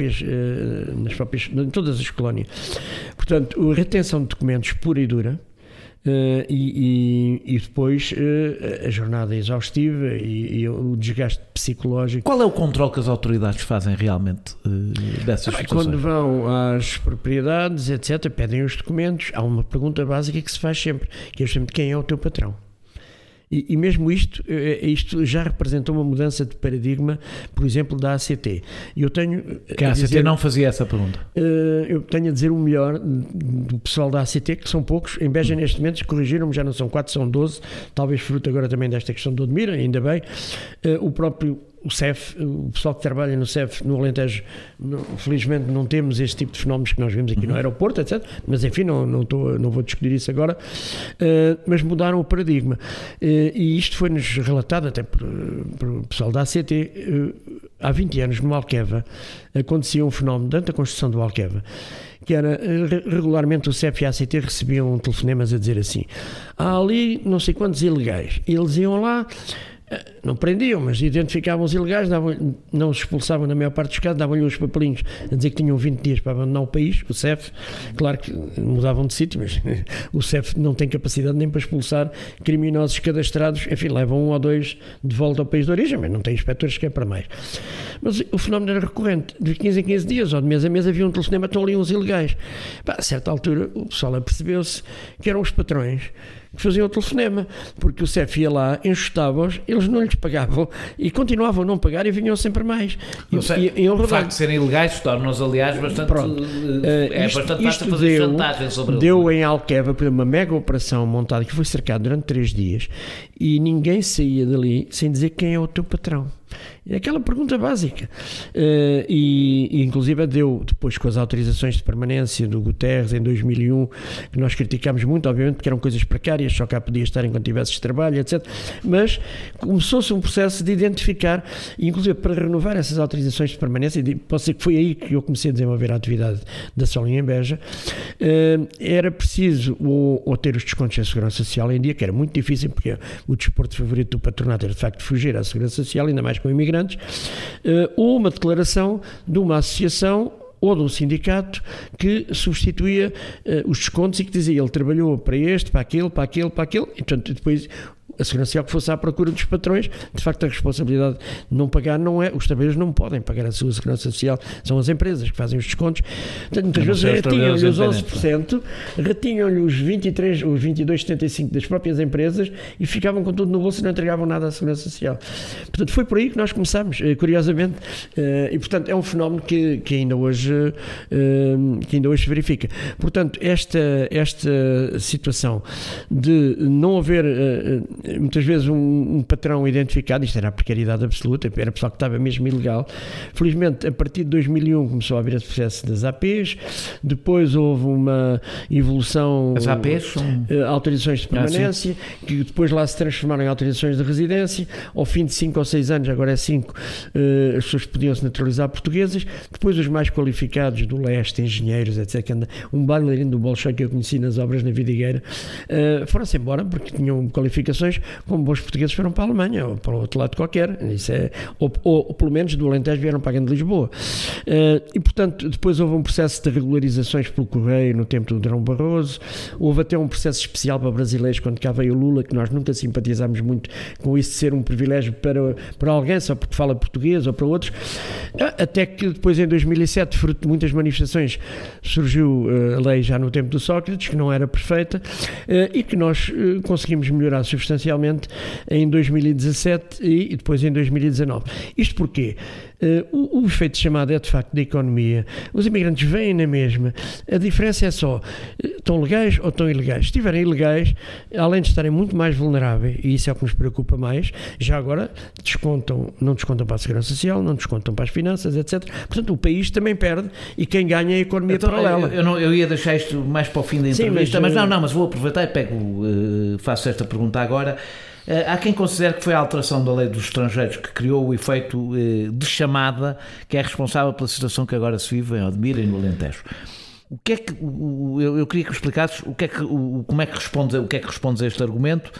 S3: em todas as colónias. Portanto, a retenção de documentos pura e dura, e depois a jornada exaustiva e o desgaste psicológico.
S2: Qual é o controle que as autoridades fazem realmente dessas situações?
S3: Quando vão às propriedades, etc., pedem os documentos, há uma pergunta básica que se faz sempre, que é justamente quem é o teu patrão. E mesmo isto já representou uma mudança de paradigma, por exemplo, da ACT. Eu tenho
S2: que a ACT não fazia essa pergunta.
S3: Eu tenho a dizer o melhor do pessoal da ACT, que são poucos. Em Beja, neste momento, corrigiram-me, já não são 4, são 12, talvez fruto agora também desta questão do Odmira, ainda bem. O próprio CEF, o pessoal que trabalha no CEF, no Alentejo, felizmente não temos este tipo de fenómenos que nós vimos aqui no aeroporto, etc. Mas enfim, não vou discutir isso agora. Mas mudaram o paradigma. E isto foi-nos relatado até por pessoal da ACT. Há 20 anos, no Alqueva, acontecia um fenómeno durante a construção do Alqueva, que era, regularmente o CEF e a ACT recebiam telefonemas a dizer assim: há ali não sei quantos ilegais. E eles iam lá, não prendiam, mas identificavam os ilegais, não os expulsavam na maior parte dos casos, davam-lhe uns papelinhos a dizer que tinham 20 dias para abandonar o país. O CEF, claro que mudavam de sítio, mas o CEF não tem capacidade nem para expulsar criminosos cadastrados, enfim, levam 1 ou 2 de volta ao país de origem, mas não tem inspectores que é para mais. Mas o fenómeno era recorrente, de 15 em 15 dias, ou de mês a mês havia um telefonema, estão ali uns ilegais. A certa altura o pessoal apercebeu-se que eram os patrões que faziam o telefonema, porque o CEF ia lá, enxutava-os, eles não lhes pagavam e continuavam a não pagar e vinham sempre mais.
S2: O facto de serem ilegais torna-os, aliás, bastante fácil fazer chantagem sobre eles.
S3: Deu em Alqueva, por uma mega operação montada que foi cercada durante 3 dias e ninguém saía dali sem dizer quem é o teu patrão. É aquela pergunta básica. E inclusive deu, depois com as autorizações de permanência do Guterres em 2001, que nós criticámos muito, obviamente, porque eram coisas precárias, só cá podia estar enquanto tivesses trabalho, etc. Mas começou-se um processo de identificar, inclusive para renovar essas autorizações de permanência, e pode ser que foi aí que eu comecei a desenvolver a atividade da Solim em Beja, era preciso ou ter os descontos da Segurança Social em dia, que era muito difícil, porque o desporto favorito do patronato era de facto fugir à Segurança Social, ainda mais com imigrantes, ou uma declaração de uma associação ou de um sindicato que substituía os descontos e que dizia ele trabalhou para este, para aquele, e portanto depois a Segurança Social que fosse à procura dos patrões. De facto, a responsabilidade de não pagar não é, os trabalhadores não podem pagar a sua Segurança Social, são as empresas que fazem os descontos. Portanto, muitas vezes retinham-lhe os 11%, retinham-lhe os 23, os 22,75% das próprias empresas e ficavam com tudo no bolso e não entregavam nada à Segurança Social. Portanto, foi por aí que nós começámos, curiosamente, e portanto é um fenómeno que ainda hoje se verifica. Portanto, esta situação de não haver muitas vezes um patrão identificado, isto era a precariedade absoluta, era pessoal que estava mesmo ilegal. Felizmente, a partir de 2001 começou a haver esse processo das APs, depois houve uma evolução.
S2: As APs são
S3: autorizações de permanência, que depois lá se transformaram em autorizações de residência. Ao fim de 5 ou 6 anos, agora é 5, as pessoas podiam se naturalizar portuguesas. Depois os mais qualificados do leste, engenheiros, etc., que anda um bailarino do Bolshoi que eu conheci nas obras na Vidigueira, foram-se embora porque tinham qualificações, como bons portugueses foram para a Alemanha ou para o outro lado qualquer, isso é, ou pelo menos do Alentejo vieram para a Grande Lisboa. E portanto depois houve um processo de regularizações pelo Correio no tempo do Durão Barroso, houve até um processo especial para brasileiros quando cá veio o Lula, que nós nunca simpatizámos muito com isso de ser um privilégio para alguém só porque fala português ou para outros, até que depois em 2007, fruto de muitas manifestações, surgiu a lei já no tempo do Sócrates, que não era perfeita, e que nós conseguimos melhorar substancialmente em 2017 e depois em 2019. Isto porquê? O efeito chamado é de facto da economia. Os imigrantes vêm na mesma. A diferença é só, estão legais ou estão ilegais. Se estiverem ilegais, além de estarem muito mais vulneráveis, e isso é o que nos preocupa mais, já agora não descontam para a Segurança Social, não descontam para as finanças, etc. Portanto, o país também perde e quem ganha é a economia paralela.
S2: Eu ia deixar isto mais para o fim da entrevista, mas vou aproveitar e faço esta pergunta agora. Há quem considere que foi a alteração da lei dos estrangeiros que criou o efeito de chamada que é responsável pela situação que agora se vive em Odmira e no Alentejo. O que é que eu queria que me explicasses o que é que respondes a este argumento,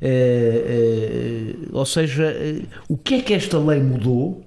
S2: ou seja, o que é que esta lei mudou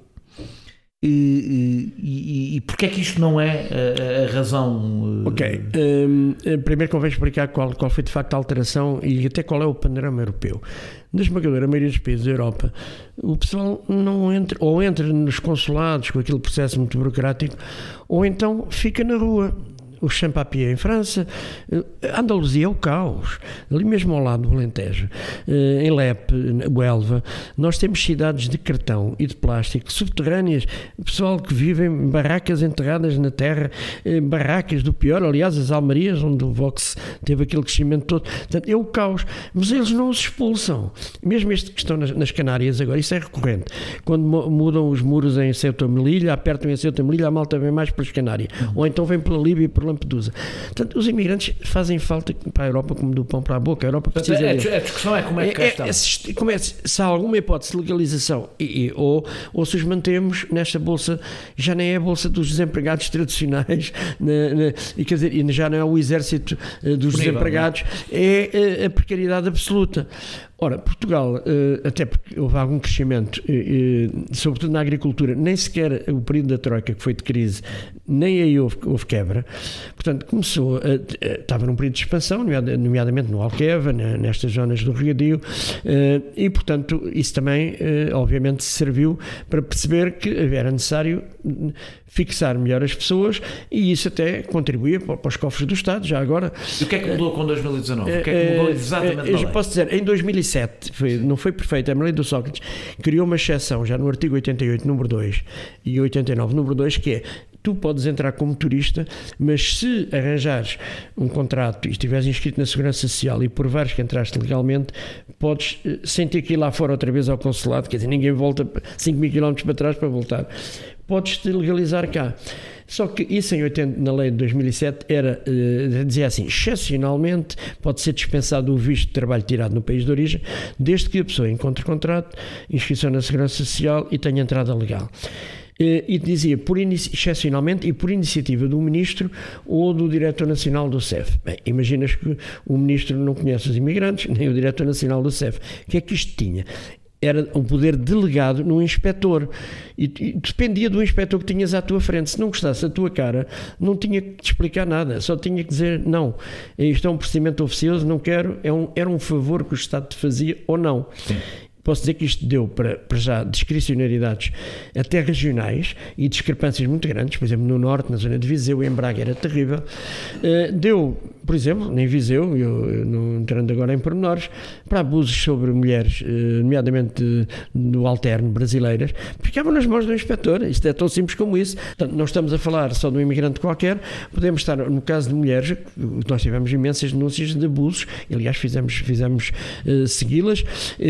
S2: e porque é que isto não é a razão?
S3: Ok, primeiro convém explicar qual foi de facto a alteração e até qual é o panorama europeu. Na esmagadora maioria dos países da Europa, o pessoal não entra, ou entra nos consulados com aquele processo muito burocrático, ou então fica na rua. O Champapié em França, a Andaluzia é o caos, ali mesmo ao lado do Alentejo, em Lepe, Huelva, nós temos cidades de cartão e de plástico subterrâneas, pessoal que vive em barracas enterradas na terra, barracas do pior, aliás as Almarias, onde o Vox teve aquele crescimento todo, portanto é o caos, mas eles não os expulsam, mesmo estes que estão nas Canárias agora, isso é recorrente, quando mudam os muros em Ceuta Melilla, apertam em Ceuta Melilla, a malta vem mais pelas Canárias, ou então vem pela Líbia e por Lampedusa. Portanto, os imigrantes fazem falta para a Europa como do pão para a boca. A Europa precisa
S2: a discussão é como é que cá estão. Se há alguma hipótese de legalização ou se os mantemos nesta bolsa, já nem é a bolsa dos desempregados tradicionais, e quer dizer, já não é o exército dos desempregados, é a precariedade absoluta. Ora, Portugal, até porque houve algum crescimento, sobretudo na agricultura, nem sequer o período da Troika, que foi de crise, nem aí houve quebra. Portanto, estava num período de expansão, nomeadamente no Alqueva, nestas zonas do regadio, e, portanto, isso também, obviamente, serviu para perceber que era necessário fixar melhor as pessoas e isso até contribuía para os cofres do Estado, já agora. E o que é que mudou com 2019? O que é que mudou exatamente na lei?
S3: Eu posso dizer, em 2007, não foi perfeita, a lei do Sócrates criou uma exceção, já no artigo 88, número 2, e 89, número 2, que é tu podes entrar como turista, mas se arranjares um contrato e estiveres inscrito na Segurança Social e provares que entraste legalmente, podes, sem ter que ir lá fora outra vez ao consulado, quer dizer, ninguém volta 5.000 km para trás para voltar, podes-te legalizar cá. Só que isso na lei de 2007 dizia assim, excepcionalmente pode ser dispensado o visto de trabalho tirado no país de origem, desde que a pessoa encontre contrato, inscrição na Segurança Social e tenha entrada legal. E dizia, excepcionalmente e por iniciativa do Ministro ou do Diretor Nacional do CEF. Bem, imaginas que o Ministro não conhece os imigrantes, nem o Diretor Nacional do CEF. O que é que isto tinha? Era um poder delegado no inspetor e dependia do inspetor que tinhas à tua frente. Se não gostasse da tua cara, não tinha que te explicar nada, só tinha que dizer não, isto é um procedimento oficioso, não quero, era um favor que o Estado te fazia ou não. Sim. Posso dizer que isto deu para já discricionariedades até regionais e discrepâncias muito grandes, por exemplo, no norte, na zona de Viseu, em Braga era terrível. Deu, por exemplo, em Viseu, eu não entrando agora em pormenores, para abusos sobre mulheres, nomeadamente do alterno brasileiras, ficavam nas mãos do inspetor. Isto é tão simples como isso. Portanto, não estamos a falar só de um imigrante qualquer, podemos estar, no caso de mulheres, nós tivemos imensas denúncias de abusos, aliás fizemos segui-las,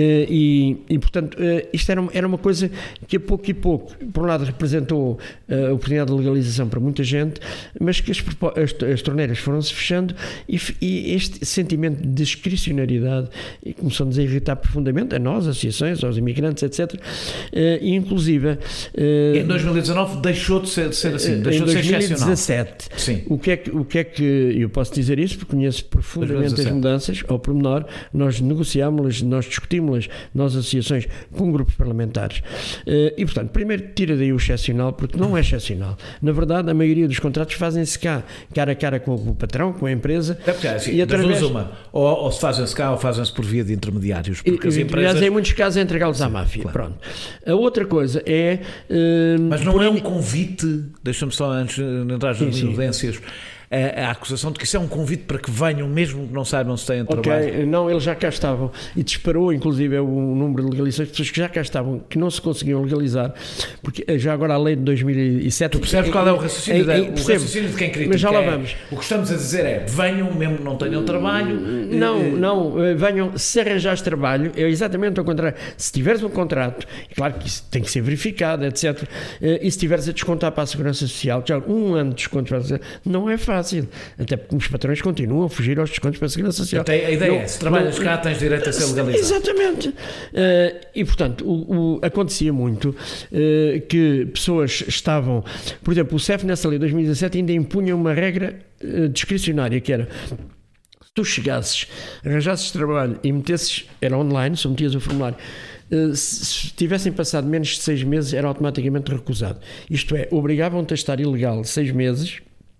S3: e portanto, isto era uma coisa que a pouco e pouco, por um lado representou a oportunidade de legalização para muita gente, mas que as torneiras foram-se fechando e este sentimento de discricionariedade começou-nos a irritar profundamente, a nós, associações, aos imigrantes, etc. E inclusive...
S2: em 2019 deixou de ser assim, deixou
S3: de ser excepcional. Em 2017.
S2: Sim.
S3: O que é que eu posso dizer isso, porque conheço profundamente as mudanças, ao pormenor, nós negociámos-las, nós discutimos-las, nós associações com grupos parlamentares. E, portanto, primeiro tira daí o excepcional, porque não é excepcional. Na verdade, a maioria dos contratos fazem-se cá, cara a cara com o patrão, com a empresa.
S2: É porque, assim, e através... ou se fazem-se cá ou fazem-se por via de intermediários. Porque as empresas...
S3: em muitos casos, é entregá-los à máfia. Claro. Pronto. A outra coisa é...
S2: Mas não é um convite, deixa-me só antes de entrar nas evidências, a acusação de que isso é um convite para que venham, mesmo que não saibam se têm trabalho.
S3: Não, eles já cá estavam e disparou inclusive o número de legalizações de pessoas que já cá estavam, que não se conseguiam legalizar, porque já agora a lei de 2007...
S2: Tu percebes qual é o raciocínio, o raciocínio de quem critica?
S3: Mas já lá vamos.
S2: O que estamos a dizer é, venham mesmo que não tenham trabalho...
S3: Não, venham, se arranjares trabalho, é exatamente ao contrário. Se tiveres um contrato, é claro que isso tem que ser verificado, etc. E se tiveres a descontar para a Segurança Social, já um ano de desconto para a Segurança Social, não é fácil. Até porque os patrões continuam a fugir aos descontos para a Segurança Social.
S2: Até a ideia é, se trabalhas cá, tens direito a ser legalizado.
S3: Exatamente. E, portanto, acontecia muito que pessoas estavam... Por exemplo, o CEF, nessa lei de 2017, ainda impunha uma regra discricionária, que era... Se tu chegasses, arranjasses trabalho e metesses... Era online, só metias o formulário... Se tivessem passado menos de 6 meses, era automaticamente recusado. Isto é, obrigavam-te a estar ilegal 6 meses...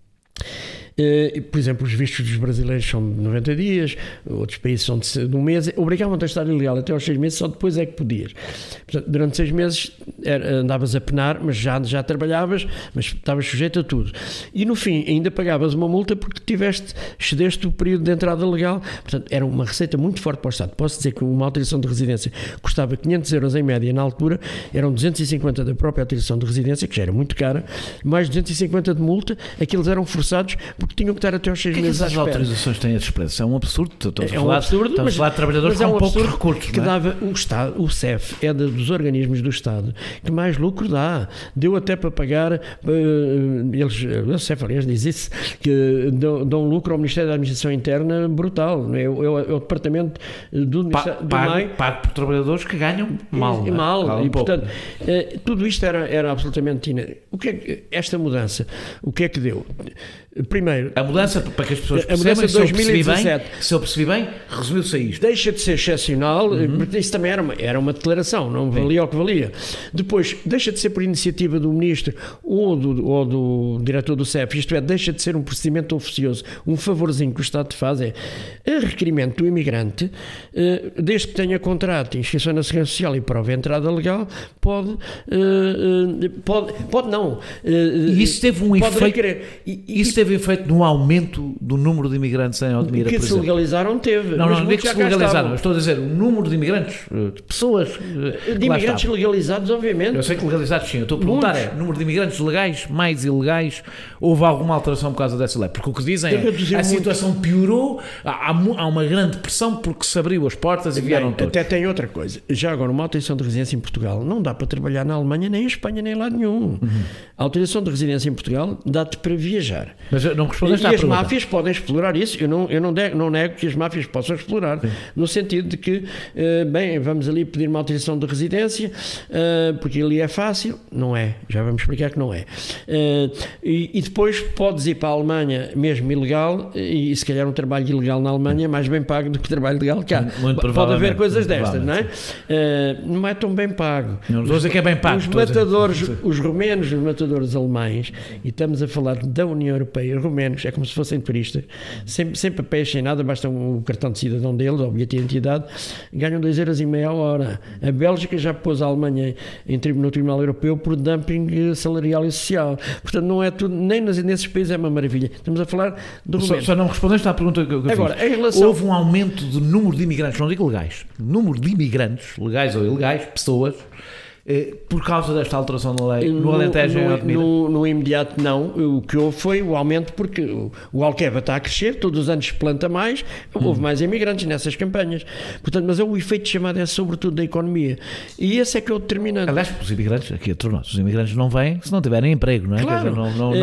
S3: Por exemplo, os vistos dos brasileiros são de 90 dias, outros países são de um mês, obrigavam-te a estar ilegal até aos 6 meses, só depois é que podias. Portanto, durante 6 meses andavas a penar, mas já trabalhavas, mas estavas sujeito a tudo. E no fim ainda pagavas uma multa porque excedeste o período de entrada legal. Portanto, era uma receita muito forte para o Estado. Posso dizer que uma autorização de residência custava 500 euros em média na altura, eram 250 da própria autorização de residência, que já era muito cara, mais 250 de multa, aqueles eram forçados porque tinham que estar até aos 6 meses à espera.
S2: As autorizações têm esses preços? É um absurdo. Estamos
S3: a
S2: falar de trabalhadores com poucos recursos.
S3: Que dava o Estado, o CEF é dos organismos do Estado que mais lucro dá. Deu até para pagar, o CEF, aliás, diz isso, que dão lucro ao Ministério da Administração Interna brutal. É o departamento do Ministério
S2: pago por trabalhadores que ganham mal.
S3: E, portanto, tudo isto era absolutamente esta mudança, o que é que deu? Primeiro,
S2: a mudança, para que as pessoas percebam, se eu percebi bem, resumiu-se a isto.
S3: Deixa de ser excepcional, porque isso também era uma declaração, não valia o que valia. Depois, deixa de ser por iniciativa do Ministro ou do diretor do CEF, isto é, deixa de ser um procedimento oficioso, um favorzinho que o Estado te faz, é a requerimento do imigrante, desde que tenha contrato, inscrição na Segurança Social e prova a entrada legal, pode não.
S2: E isso teve um efeito. Isso teve efeito efeito no aumento do número de imigrantes em Odmira,
S3: que
S2: por
S3: se
S2: exemplo?
S3: legalizaram teve.
S2: Não é que se legalizaram, eu estou a dizer o número de imigrantes, de pessoas
S3: de imigrantes legalizados, obviamente.
S2: Eu sei que legalizados sim, eu estou a perguntar número de imigrantes legais, mais ilegais, houve alguma alteração por causa dessa lei? Porque o que dizem é a situação piorou, há uma grande pressão porque se abriu as portas e vieram todos.
S3: Até tem outra coisa, já agora uma autorização de residência em Portugal não dá para trabalhar na Alemanha, nem em Espanha, nem em lado nenhum. A autorização de residência em Portugal dá-te para viajar.
S2: Mas não respondeste à
S3: pergunta.
S2: pergunta.
S3: As máfias podem explorar isso, eu não nego que as máfias possam explorar, no sentido de que, vamos ali pedir uma autorização de residência, porque ali é fácil, não é, já vamos explicar que não é. E depois podes ir para a Alemanha mesmo ilegal, e se calhar um trabalho ilegal na Alemanha é mais bem pago do que trabalho legal cá. Pode haver coisas destas, não é? Não é tão bem pago.
S2: Não estou a dizer que é bem pago.
S3: Os matadores, os romenos, os matadores alemães, e estamos a falar da União Europeia, romenos, é como se fossem turistas, sem papéis, sem nada, basta o cartão de cidadão deles, ou bilhete de identidade, ganham 2,50€ a hora. A Bélgica já pôs a Alemanha no Tribunal Europeu por dumping salarial e social. Portanto, não é tudo, nem nesses países é uma maravilha. Estamos a falar do romeno.
S2: Só não respondeste à pergunta que eu
S3: agora,
S2: fiz.
S3: Em relação...
S2: Houve um aumento do número de imigrantes, não digo legais, número de imigrantes, legais ou ilegais, pessoas, por causa desta alteração da lei no Alentejo e em Odmira?
S3: No imediato não, o que houve foi o aumento, porque o Alqueva está a crescer, todos os anos se planta mais, houve mais imigrantes nessas campanhas, portanto, mas o efeito de chamada é sobretudo da economia, e esse é que é o determinante.
S2: Aliás, os imigrantes, aqui entre nós, os imigrantes não vêm se não tiverem emprego, não é?
S3: Claro.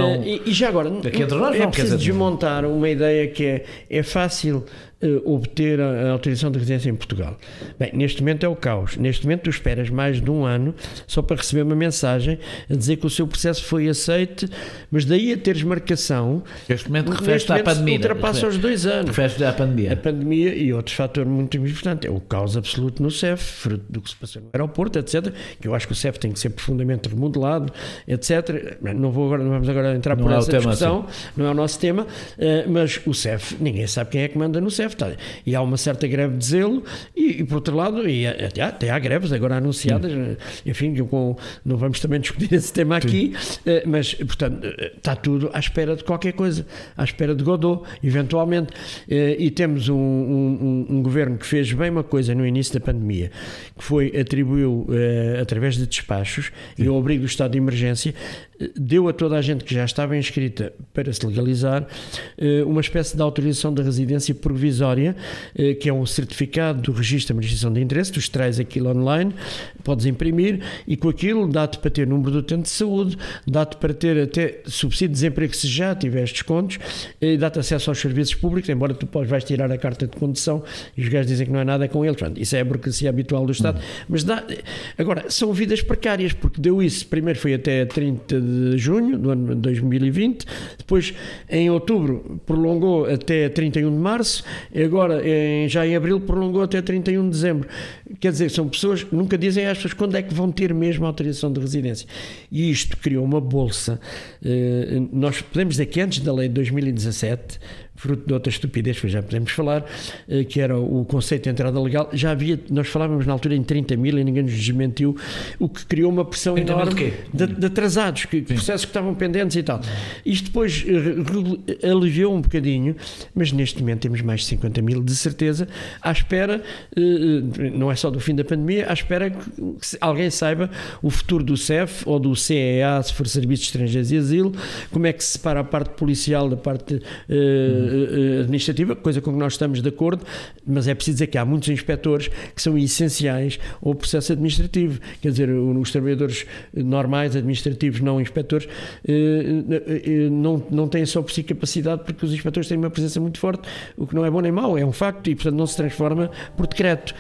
S2: E
S3: já agora,
S2: aqui entre nós,
S3: é preciso desmontar uma ideia que é fácil obter a autorização de residência em Portugal. Bem, neste momento é o caos. Neste momento tu esperas mais de um ano só para receber uma mensagem a dizer que o seu processo foi aceite, mas daí a teres marcação,
S2: neste momento refere-se à pandemia,
S3: ultrapassa os 2 anos.
S2: Refere-se à pandemia.
S3: A pandemia e outro fator muito importante é o caos absoluto no CEF, fruto do que se passou no aeroporto, etc., que eu acho que o CEF tem que ser profundamente remodelado, etc. Não vamos agora entrar por essa discussão, não é o nosso tema, mas o CEF, ninguém sabe quem é que manda no CEF. E há uma certa greve de zelo e por outro lado, até há greves agora anunciadas, enfim, não vamos também discutir esse tema aqui, mas, portanto, está tudo à espera de qualquer coisa, à espera de Godot, eventualmente, e temos um governo que fez bem uma coisa no início da pandemia, que atribuiu, através de despachos e ao abrigo do estado de emergência, deu a toda a gente que já estava inscrita para se legalizar uma espécie de autorização de residência provisória, que é um certificado do registro de manifestação de interesse, tu extrais aquilo online, podes imprimir e com aquilo dá-te para ter número do utente de saúde, dá-te para ter até subsídio de desemprego se já tiveres descontos, e dá-te acesso aos serviços públicos, embora tu vais tirar a carta de condução e os gajos dizem que não é nada com eles. Isso é a burocracia habitual do Estado. Mas agora, são vidas precárias, porque deu isso, primeiro foi até 30 de junho do ano 2020, depois em outubro prolongou até 31 de março, e agora já em abril prolongou até 31 de dezembro. Quer dizer, são pessoas, nunca dizem às pessoas quando é que vão ter mesmo a autorização de residência. E isto criou uma bolsa. Nós podemos dizer que antes da lei de 2017, fruto de outra estupidez que já podemos falar, que era o conceito de entrada legal, já havia, nós falávamos na altura em 30 mil e ninguém nos desmentiu, o que criou uma pressão enorme de atrasados, processos que estavam pendentes e tal. Isto depois aliviou um bocadinho, mas neste momento temos mais de 50 mil de certeza, à espera, não é só do fim da pandemia, à espera que alguém saiba o futuro do CEF ou do CEA, se for Serviços Estrangeiros e Asilo, como é que se separa a parte policial da parte administrativa, coisa com que nós estamos de acordo, mas é preciso dizer que há muitos inspectores que são essenciais ao processo administrativo, quer dizer, os trabalhadores normais, administrativos, não inspectores, não têm só por si capacidade, porque os inspectores têm uma presença muito forte, o que não é bom nem mau, é um facto e portanto não se transforma por decreto.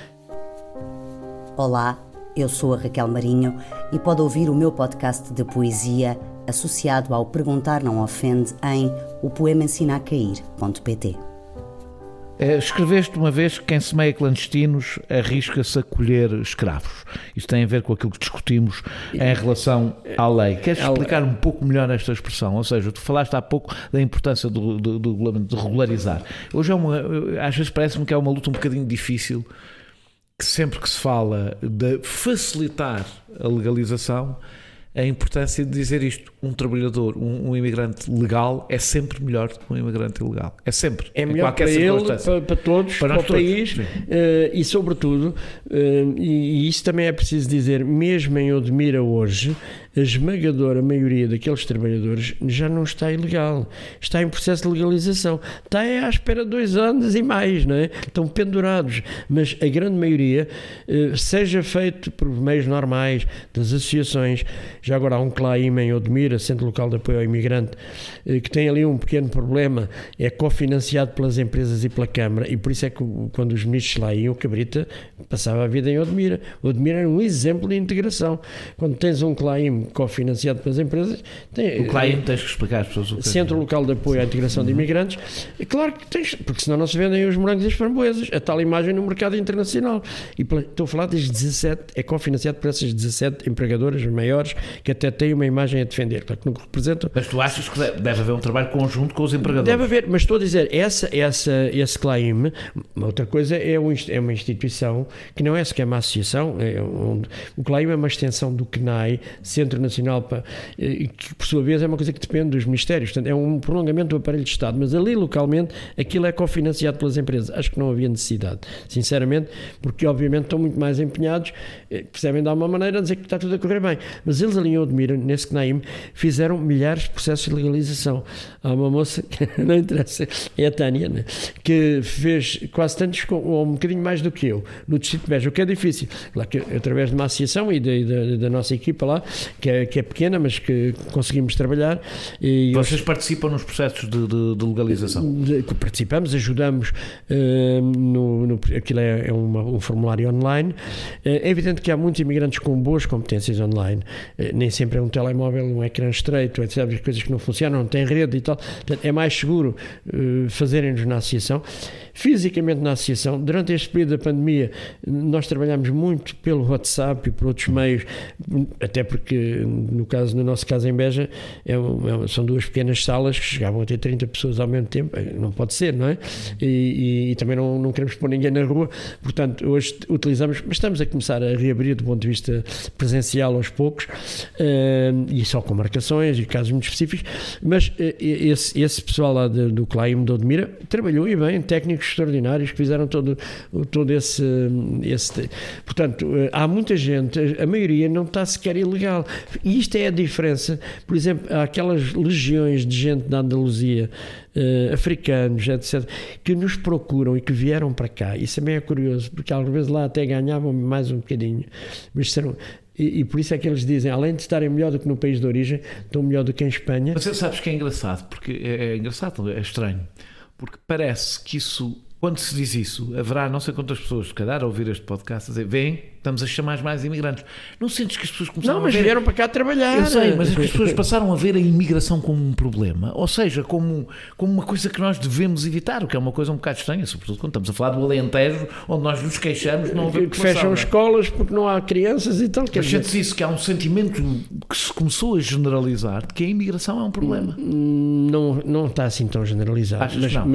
S4: Olá, eu sou a Raquel Marinho e pode ouvir o meu podcast de poesia associado ao Perguntar Não Ofende em opoemaensinacair.pt.
S2: Escreveste uma vez que quem semeia clandestinos arrisca-se a colher escravos. Isto tem a ver com aquilo que discutimos em relação à lei. Queres explicar um pouco melhor esta expressão? Ou seja, tu falaste há pouco da importância do regulamento, de regularizar. Hoje às vezes parece-me que é uma luta um bocadinho difícil, que sempre que se fala de facilitar a legalização, a importância de dizer isto. Um trabalhador, um imigrante legal é sempre melhor do que um imigrante ilegal. É sempre.
S3: É melhor para ele, para todos, para o país e sobretudo, e isso também é preciso dizer, mesmo em Odmira hoje, a esmagadora maioria daqueles trabalhadores já não está ilegal, está em processo de legalização, está à espera de 2 anos e mais, não é? Estão pendurados, mas a grande maioria, seja feito por meios normais, das associações. Já agora há um CLAIM em Odmira, Centro Local de Apoio ao Imigrante, que tem ali um pequeno problema, é cofinanciado pelas empresas e pela Câmara, e por isso é que quando os ministros lá iam, o Cabrita passava a vida em Odmira. Odmira era um exemplo de integração. Quando tens um CLAIM cofinanciado pelas empresas,
S2: o CLAIM tens que explicar às pessoas o que
S3: Centro Local de Apoio à Integração de Imigrantes, é claro que tens, porque senão não se vendem os morangos e as framboesas, a tal imagem no mercado internacional. E estou a falar das 17, é cofinanciado por essas 17 empregadoras maiores que até têm uma imagem a defender, claro que não representam.
S2: Mas tu achas que deve haver um trabalho conjunto com os empregadores?
S3: Deve haver, mas estou a dizer, esse CLAIM, outra coisa é uma instituição que não é sequer uma associação, o CLAIM é uma extensão do CNAI, Centro Nacional, que por sua vez é uma coisa que depende dos ministérios, portanto é um prolongamento do aparelho de Estado, mas ali localmente aquilo é cofinanciado pelas empresas. Acho que não havia necessidade, sinceramente, porque obviamente estão muito mais empenhados, percebem de alguma maneira a dizer que está tudo a correr bem, mas eles ali em Odmira, nesse CNAIM, fizeram milhares de processos de legalização. Há uma moça, que não interessa, é a Tânia, né, que fez quase tantos, ou um bocadinho mais do que eu, no Distrito de Beja, o que é difícil, claro que através de uma associação e da nossa equipa lá, que é pequena, mas que conseguimos trabalhar. E
S2: vocês participam nos processos de legalização?
S3: Participamos, ajudamos, aquilo é um formulário online. É evidente que há muitos imigrantes com boas competências online, nem sempre é um telemóvel, um ecrã estreito, etc, as coisas que não funcionam, não tem rede e tal, portanto, é mais seguro fazerem-nos na associação. Fisicamente na associação, durante este período da pandemia, nós trabalhamos muito pelo WhatsApp e por outros meios, até porque no nosso caso em Beja são 2 pequenas salas que chegavam a ter 30 pessoas ao mesmo tempo, não pode ser, não é? E também não queremos pôr ninguém na rua, portanto hoje utilizamos, mas estamos a começar a reabrir do ponto de vista presencial aos poucos, e só com marcações e casos muito específicos, mas esse pessoal lá do CLAIM de Odmira trabalhou e bem, técnicos extraordinários que fizeram todo esse portanto, há muita gente, a maioria não está sequer ilegal, e isto é a diferença. Por exemplo, há aquelas legiões de gente da Andaluzia, africanos, etc, que nos procuram e que vieram para cá. Isso também é curioso, porque algumas vezes lá até ganhavam mais um bocadinho, mas e por isso é que eles dizem, além de estarem melhor do que no país de origem, estão melhor do que em Espanha.
S2: Mas você sabes que é engraçado, porque é engraçado, é estranho, porque parece que isso, quando se diz isso, haverá não sei quantas pessoas, se calhar, a ouvir este podcast, a dizer, vem, estamos a chamar mais imigrantes. Não sentes que as pessoas começaram a ver...
S3: Não, mas vieram para cá trabalhar.
S2: Eu sei, mas as pessoas passaram a ver a imigração como um problema, ou seja, como uma coisa que nós devemos evitar, o que é uma coisa um bocado estranha, sobretudo quando estamos a falar do Alentejo, onde nós nos queixamos de não haver
S3: população. Que fecham escolas porque não há crianças e tal.
S2: Mas sente-se isso, que há um sentimento que se começou a generalizar de que a imigração é um problema.
S3: Não está assim tão generalizado,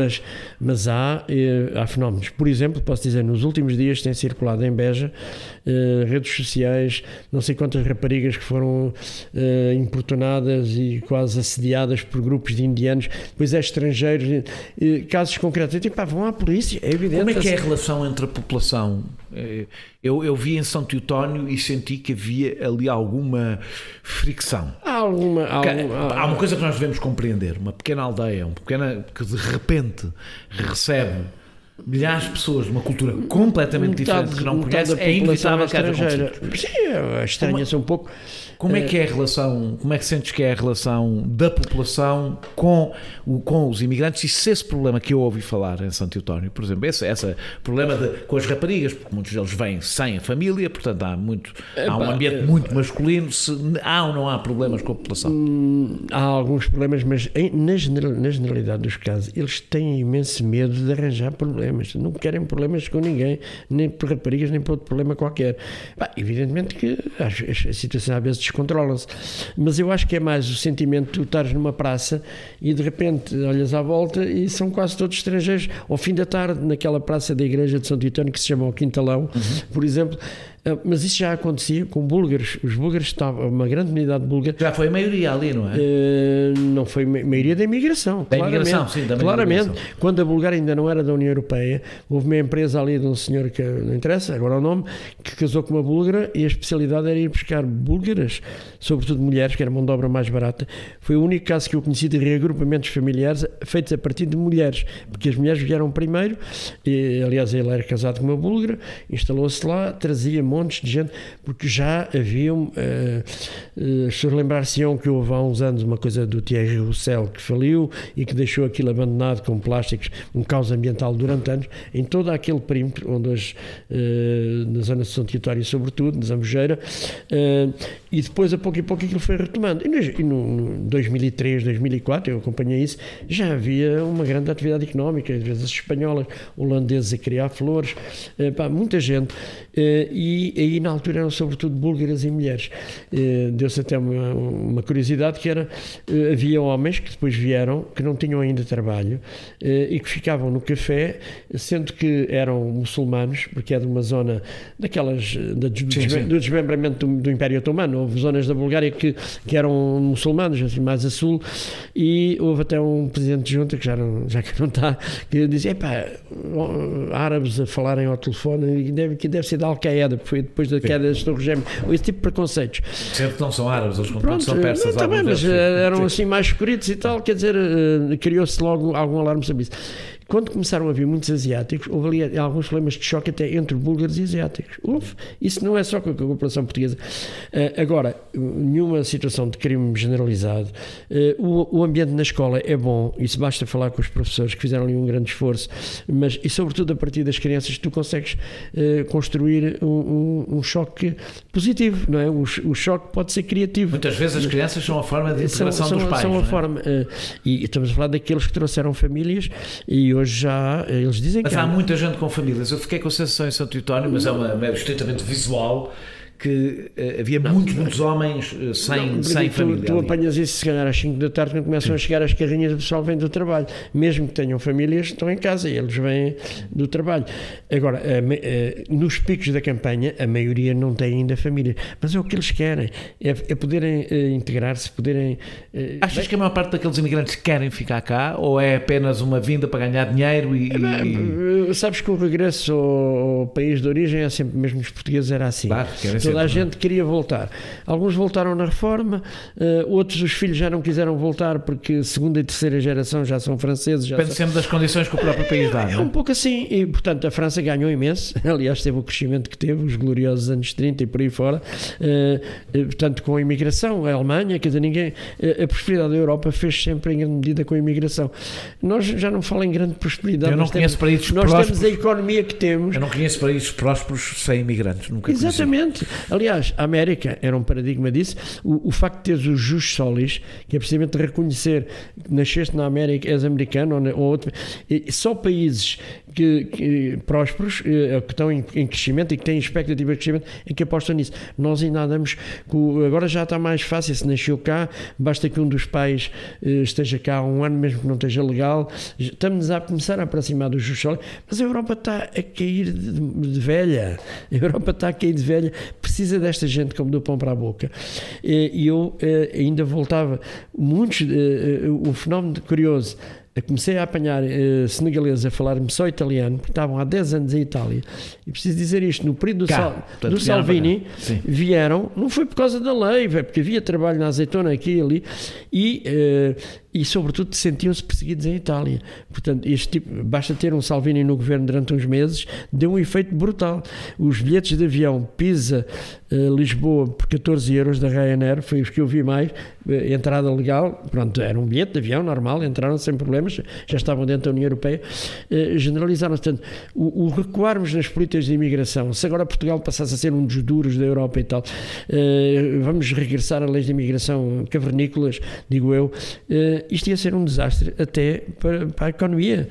S3: mas há fenómenos. Por exemplo, posso dizer, nos últimos dias tem circulado em Beja redes sociais, não sei quantas raparigas que foram importunadas e quase assediadas por grupos de indianos, depois estrangeiros, casos concretos, vão à polícia, é evidente.
S2: Como é que é a relação entre a população? Eu vi em São Teotónio e senti que havia ali alguma fricção. Há uma coisa que nós devemos compreender, uma pequena aldeia, que de repente recebe milhares de pessoas de uma cultura completamente diferente que não conhece, é inevitável que haja conflitos.
S3: Sim, estranha-se um pouco.
S2: Como é que é a relação, como é que sentes que é a relação da população com os imigrantes, e se esse problema que eu ouvi falar em São Teotónio, por exemplo, esse problema com as raparigas, porque muitos deles vêm sem a família, portanto há um ambiente muito masculino, há ou não há problemas com a população?
S3: Há alguns problemas, mas na generalidade dos casos eles têm imenso medo de arranjar problemas. problemas, não querem problemas com ninguém, nem por raparigas, nem por outro problema qualquer. Evidentemente que a situação às vezes descontrola-se, mas eu acho que é mais o sentimento de tu estares numa praça e de repente olhas à volta e são quase todos estrangeiros. Ao fim da tarde, naquela praça da igreja de São Teutónio que se chama o Quintalão, por exemplo, mas isso já acontecia com búlgaros. Os búlgaros estavam, uma grande comunidade búlgara.
S2: Já foi a maioria ali, não é?
S3: Não foi a maioria da imigração.
S2: Da imigração, sim, da
S3: claramente.
S2: imigração.
S3: Quando a Bulgária ainda não era da União Europeia, houve uma empresa ali de um senhor que não interessa, agora o nome, que casou com uma búlgara e a especialidade era ir buscar búlgaras, sobretudo mulheres, que era a mão de obra mais barata. Foi o único caso que eu conheci de reagrupamentos familiares feitos a partir de mulheres, porque as mulheres vieram primeiro, e, aliás ele era casado com uma búlgara, instalou-se lá, trazia montes de gente, porque já haviam, se lembrar-se-ão que houve há uns anos uma coisa do Thierry Roussel que faliu e que deixou aquilo abandonado com plásticos, um caos ambiental durante anos, em todo aquele perímetro, onde hoje, na zona de São Teutónio sobretudo, na Zambujeira, e depois a pouco e pouco aquilo foi retomando. E no 2003, 2004, eu acompanhei isso, já havia uma grande atividade económica, às vezes espanholas, holandeses a criar flores, muita gente, e aí na altura eram sobretudo búlgaras e mulheres. Deu-se até uma curiosidade que era, havia homens que depois vieram, que não tinham ainda trabalho e que ficavam no café, sendo que eram muçulmanos, porque é de uma zona daquelas do desmembramento do Império Otomano. Houve zonas da Bulgária que eram muçulmanos, assim, mais a sul, e houve até um presidente de junta, que já não está, que dizia, árabes a falarem ao telefone, que deve ser da Al-Qaeda, porque foi depois da queda das Torres Gêmeas, esse tipo de preconceitos.
S2: Sempre não são árabes, eles não são persas.
S3: Não, também, mas eram assim mais escuritos e tal, quer dizer, criou-se logo algum alarme sobre isso. Quando começaram a vir muitos asiáticos, houve ali alguns problemas de choque até entre búlgaros e asiáticos. Isso não é só com a população portuguesa. Agora, nenhuma situação de crime generalizado. O ambiente na escola é bom, isso basta falar com os professores que fizeram ali um grande esforço, e sobretudo a partir das crianças tu consegues construir um choque positivo, não é? O choque pode ser criativo.
S2: Muitas vezes as crianças são a forma de integração dos pais.
S3: São a forma, e estamos a falar daqueles que trouxeram famílias e hoje já eles dizem
S2: mas há muita gente com famílias. Eu fiquei com a sensação em São Teutónio, mas é estritamente visual, que havia muitos homens sem família.
S3: Tu apanhas isso se calhar às 5 da tarde, quando começam a chegar as carrinhas, o pessoal vem do trabalho, mesmo que tenham famílias, estão em casa e eles vêm do trabalho. Agora, nos picos da campanha, a maioria não tem ainda família, mas é o que eles querem, é poderem integrar-se, poderem...
S2: Achas que a maior parte daqueles imigrantes querem ficar cá, ou é apenas uma vinda para ganhar dinheiro
S3: sabes que o regresso ao país de origem é sempre, mesmo os portugueses era assim.
S2: Claro,
S3: toda a gente queria voltar. Alguns voltaram na reforma, outros os filhos já não quiseram voltar porque segunda e terceira geração já são franceses.
S2: Depende sempre das condições que o próprio país dá, não é?
S3: É um pouco assim, e portanto a França ganhou imenso, aliás teve o crescimento que teve, os gloriosos anos 30 e por aí fora, portanto com a imigração, a Alemanha, quer dizer, a prosperidade da Europa fez sempre em grande medida com a imigração. Nós já não falo em grande prosperidade.
S2: Eu não conheço países prósperos.
S3: Nós temos a economia que temos.
S2: Eu não conheço países prósperos sem imigrantes, nunca conheci.
S3: Exatamente. Aliás, a América era um paradigma disso. O facto de teres o jus solis, que é precisamente reconhecer que nasceste na América, és americano ou outro, só países que prósperos, que estão em crescimento e que têm expectativa de crescimento, é que apostam nisso. Nós ainda andamos, agora já está mais fácil, se nasceu cá, basta que um dos pais esteja cá há um ano, mesmo que não esteja legal, estamos a começar a aproximar do jus solis, mas a Europa está a cair de velha, precisa desta gente como do pão para a boca. E eu ainda voltava muitos, o fenómeno curioso, comecei a apanhar senegaleses a falar-me só italiano, porque estavam há 10 anos em Itália, e preciso dizer isto, no período do Salvini vieram, não foi por causa da lei, porque havia trabalho na azeitona aqui e ali, e sobretudo sentiam-se perseguidos em Itália. Portanto, basta ter um Salvini no governo durante uns meses, deu um efeito brutal. Os bilhetes de avião Pisa-Lisboa por 14 euros da Ryanair, foi os que eu vi mais, entrada legal, pronto, era um bilhete de avião normal, entraram sem problemas, já estavam dentro da União Europeia, generalizaram-se. Portanto, o recuarmos nas políticas de imigração, se agora Portugal passasse a ser um dos duros da Europa e tal, vamos regressar a leis de imigração cavernícolas, digo eu, isto ia ser um desastre até para a economia.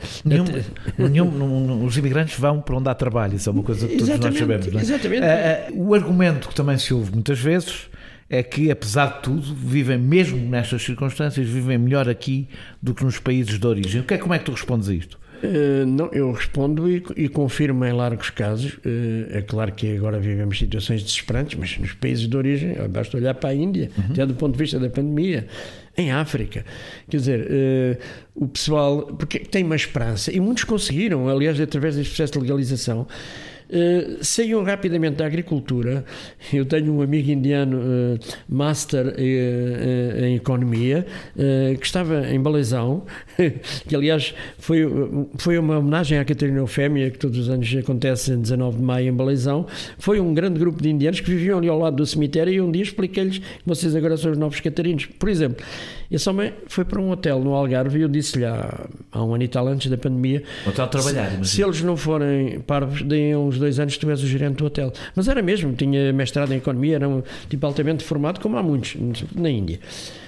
S2: Os imigrantes vão para onde há trabalho, isso é uma coisa que todos nós sabemos. Não é?
S3: Exatamente.
S2: O argumento que também se ouve muitas vezes é que, apesar de tudo, vivem, mesmo nestas circunstâncias, vivem melhor aqui do que nos países de origem. Como é que tu respondes a isto?
S3: Não, eu respondo e confirmo em largos casos. É claro que agora vivemos situações desesperantes, mas nos países de origem, basta olhar para a Índia, até do ponto de vista da pandemia, em África. Quer dizer, o pessoal, porque tem uma esperança, e muitos conseguiram, aliás, através deste processo de legalização, saiam rapidamente da agricultura. Eu tenho um amigo indiano, master em economia, que estava em Baleizão, que aliás foi uma homenagem à Catarina Eufémia, que todos os anos acontece em 19 de maio em Baleizão. Foi um grande grupo de indianos que viviam ali ao lado do cemitério, e um dia expliquei-lhes que vocês agora são os novos catarinos. Por exemplo, esse homem foi para um hotel no Algarve, e eu disse-lhe há um ano e tal, antes da pandemia,
S2: hotel trabalhar,
S3: se eles não forem parvos, deem uns 2 anos tu és o gerente do hotel. Mas era mesmo, tinha mestrado em economia, era um tipo altamente formado, como há muitos na Índia.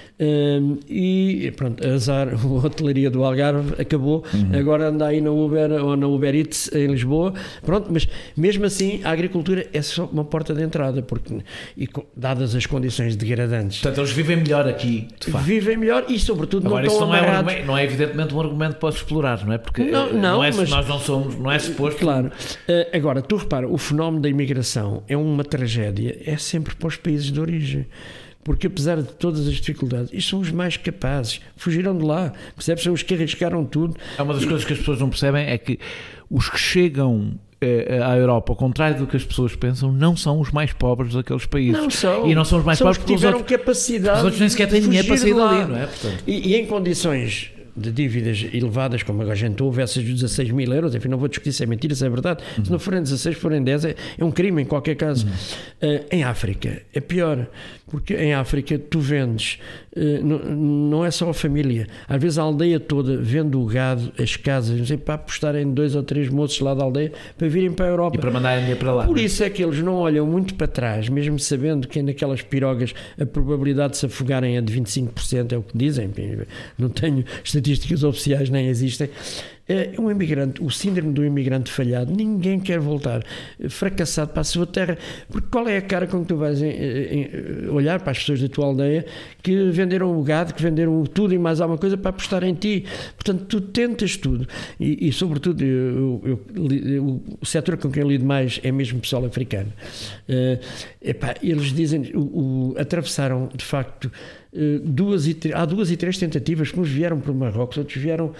S3: E pronto, azar, a hotelaria do Algarve acabou, agora anda aí na Uber ou na Uber Eats em Lisboa, pronto, mas mesmo assim a agricultura é só uma porta de entrada, porque dadas as condições degradantes,
S2: portanto eles vivem melhor aqui, de facto.
S3: Vivem melhor e sobretudo
S2: agora,
S3: não estão amarrados.
S2: Não é evidentemente um argumento para explorar, não é? Porque mas nós não somos, não é suposto.
S3: Claro. Agora, tu repara, o fenómeno da imigração é uma tragédia, é sempre para os países de origem. Porque apesar de todas as dificuldades, isto são os mais capazes, fugiram de lá, percebes? São os que arriscaram tudo.
S2: É uma das coisas que as pessoas não percebem, é que os que chegam à Europa, ao contrário do que as pessoas pensam, não são os mais pobres daqueles países.
S3: Não são.
S2: E não são os mais pobres
S3: porque tiveram capacidade.
S2: Os outros nem sequer têm dinheiro para sair dali, não é? Portanto.
S3: E em condições de dívidas elevadas, como agora a gente ouve, essas de 16 mil euros, enfim, não vou discutir se é mentira, se é verdade, se não forem 16, forem 10, é um crime em qualquer caso. Em África é pior, porque em África tu vendes, não é só a família, às vezes a aldeia toda vende o gado, as casas, não sei, para apostarem 2 ou 3 moços lá da aldeia para virem para a Europa.
S2: E para mandarem dinheiro para lá.
S3: Por isso é que eles não olham muito para trás, mesmo sabendo que naquelas pirogas a probabilidade de se afogarem é de 25%, é o que dizem, não tenho estatísticas oficiais, nem existem. Um imigrante, o síndrome do imigrante falhado, ninguém quer voltar fracassado para a sua terra, porque qual é a cara com que tu vais olhar para as pessoas da tua aldeia que venderam o gado, que venderam tudo e mais alguma coisa para apostar em ti? Portanto, tu tentas tudo e sobretudo o setor com quem eu lido mais é mesmo pessoal africano. Eles dizem, atravessaram de facto há 2 e 3 tentativas, que uns vieram por Marrocos, outros vieram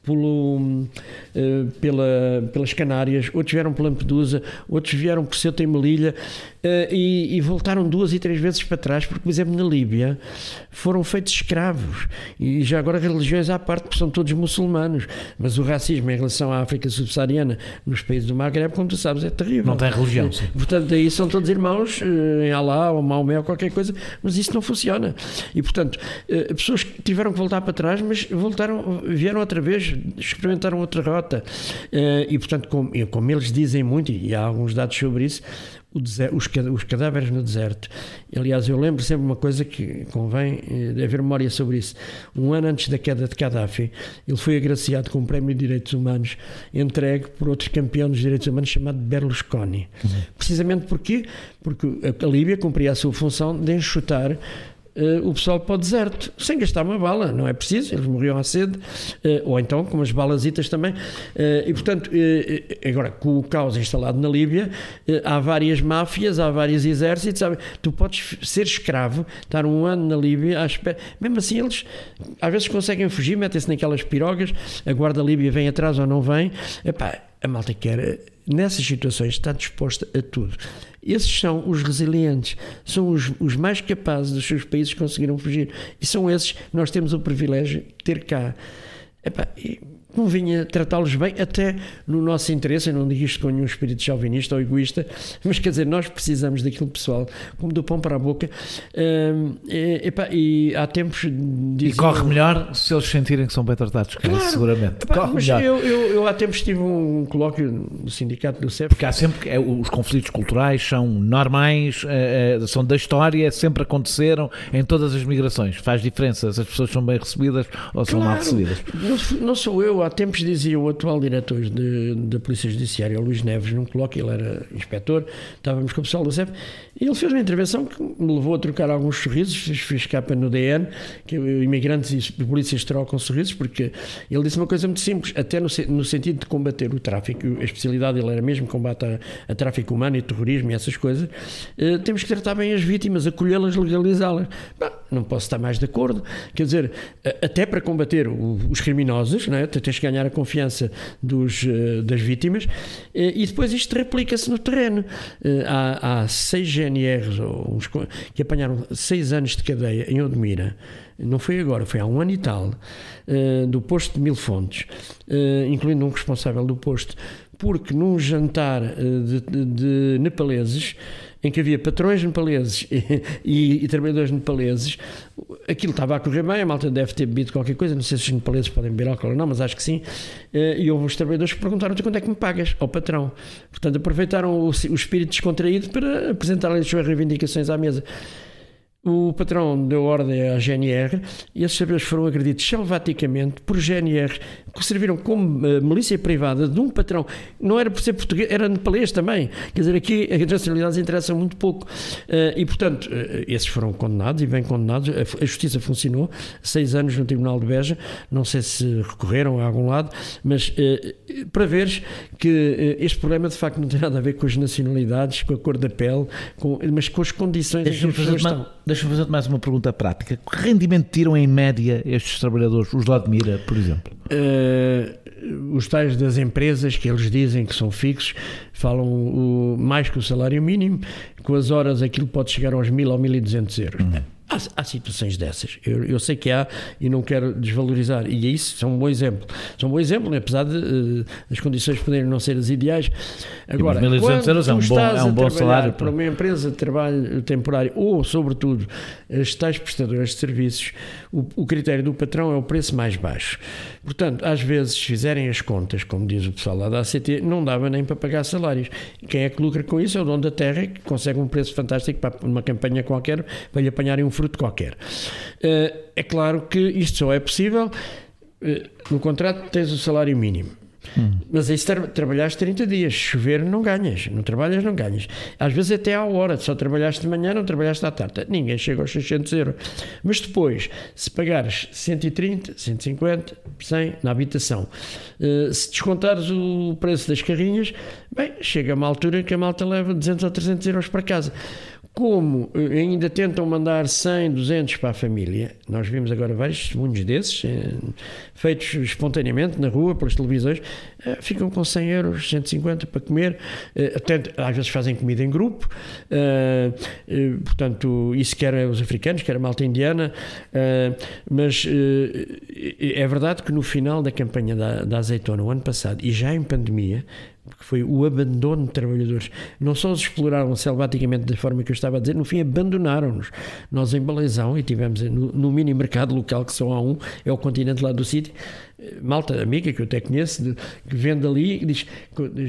S3: pelas Canárias, outros vieram por Lampedusa, outros vieram por Ceuta e Melilla, e voltaram 2 e 3 vezes para trás, porque, por exemplo, na Líbia foram feitos escravos, e já agora religiões à parte, porque são todos muçulmanos, mas o racismo em relação à África subsaariana nos países do Magreb, como tu sabes, é terrível.
S2: Não tem religião, sim.
S3: Portanto, aí são todos irmãos em Alá ou Maomé ou qualquer coisa, mas isso não funciona. E portanto, pessoas que tiveram que voltar para trás, mas vieram outra vez, experimentaram outra rota. E portanto, como eles dizem muito, e há alguns dados sobre isso, os cadáveres no deserto. Aliás, eu lembro sempre uma coisa que convém haver memória sobre isso. Um ano antes da queda de Gaddafi, ele foi agraciado com um prémio de direitos humanos entregue por outro campeão dos direitos humanos chamado Berlusconi. Precisamente porque a Líbia cumpria a sua função de enxutar o pessoal para o deserto, sem gastar uma bala, não é preciso, eles morriam à sede, ou então com umas balazitas também, e portanto, agora com o caos instalado na Líbia, há várias máfias, há vários exércitos, sabe? Tu podes ser escravo, estar um ano na Líbia à espera, mesmo assim eles às vezes conseguem fugir, metem-se naquelas pirogas, a guarda líbia vem atrás ou não vem, a malta quer, nessas situações está disposta a tudo. Esses são os resilientes, são os mais capazes dos seus países que conseguiram fugir, e são esses que nós temos o privilégio de ter cá. convinha tratá-los bem, até no nosso interesse. Eu não digo isto com nenhum espírito chauvinista ou egoísta, mas quer dizer, nós precisamos daquilo pessoal, como do pão para a boca, e há tempos
S2: e corre melhor se eles sentirem que são bem tratados, claro, seguramente.
S3: Mas eu há tempos tive um colóquio no sindicato do CEP.
S2: Porque há sempre, os conflitos culturais são normais, são da história, sempre aconteceram em todas as migrações. Faz diferença se as pessoas são bem recebidas ou são mal recebidas.
S3: Não sou eu. Há tempos dizia o atual diretor da Polícia Judiciária, o Luís Neves, num colóquio, ele era inspetor, estávamos com o pessoal do CEP, e ele fez uma intervenção que me levou a trocar alguns sorrisos, fiz capa no DN, que imigrantes e polícias trocam sorrisos, porque ele disse uma coisa muito simples, até no sentido de combater o tráfico, a especialidade dele era mesmo combate a tráfico humano e terrorismo e essas coisas, temos que tratar bem as vítimas, acolhê-las, legalizá-las. Não posso estar mais de acordo, quer dizer, até para combater os criminosos, não é? Tens que ganhar a confiança das vítimas, e depois isto replica-se no terreno. Há 6 GNRs que apanharam 6 anos de cadeia em Odmira, não foi agora, foi há 1 ano e tal, do posto de Mil Fontes, incluindo um responsável do posto, porque num jantar de nepaleses, em que havia patrões nepaleses e trabalhadores nepaleses, aquilo estava a correr bem, a malta deve ter bebido qualquer coisa, não sei se os nepaleses podem beber álcool ou não, mas acho que sim, e houve os trabalhadores que perguntaram-te quanto é que me pagas, ao patrão. Portanto, aproveitaram o espírito descontraído para apresentar as suas reivindicações à mesa. O patrão deu ordem à GNR e esses trabalhadores foram agredidos selvaticamente por GNR, que serviram como milícia privada de um patrão. Não era por ser português, era nepalês também. Quer dizer, aqui as nacionalidades interessam muito pouco. E, portanto, esses foram condenados e bem condenados. A justiça funcionou. 6 anos no Tribunal de Beja. Não sei se recorreram a algum lado, mas para veres que este problema de facto não tem nada a ver com as nacionalidades, com a cor da pele, mas com as condições em que as pessoas estão.
S2: Deixa-me fazer mais uma pergunta prática. Que rendimento tiram em média estes trabalhadores, os de Odmira, por exemplo?
S3: Os tais das empresas que eles dizem que são fixos falam mais que o salário mínimo, com as horas aquilo pode chegar aos 1.000 ou 1.200 euros. Há situações dessas, eu sei que há e não quero desvalorizar, e isso são um bom exemplo. São um bom exemplo, apesar de as condições poderem não ser as ideais. Agora,
S2: 1.200 euros é um bom salário
S3: para uma empresa de trabalho temporário ou, sobretudo, as tais prestadoras de serviços, o critério do patrão é o preço mais baixo. Portanto, às vezes, se fizerem as contas, como diz o pessoal lá da ACT, não dava nem para pagar salários. Quem é que lucra com isso é o dono da terra, que consegue um preço fantástico para uma campanha qualquer, para lhe apanharem um fruto qualquer. É claro que isto só é possível, no contrato tens o salário mínimo, mas aí se trabalhaste 30 dias, se chover não ganhas, não trabalhas não ganhas, às vezes até à hora, só trabalhaste de manhã, não trabalhaste à tarde, ninguém chega aos 600 euros, mas depois se pagares 130, 150, 100 na habitação, se descontares o preço das carrinhas, bem, chega a uma altura que a malta leva 200 ou 300 euros para casa. Como ainda tentam mandar 100, 200 para a família, nós vimos agora vários testemunhos desses, feitos espontaneamente na rua, pelas televisões, ficam com 100 euros, 150 para comer, até, às vezes fazem comida em grupo, portanto, isso quer os africanos, quer a malta indiana, mas é verdade que no final da campanha da azeitona, o ano passado, e já em pandemia, porque foi o abandono de trabalhadores, não só os exploraram selvaticamente da forma que eu estava a dizer, no fim abandonaram-nos. Nós em Baleizão, e tivemos no mini mercado local, que só há um, é o Continente lá do sítio, malta amiga que eu até conheço, que vende ali, e diz...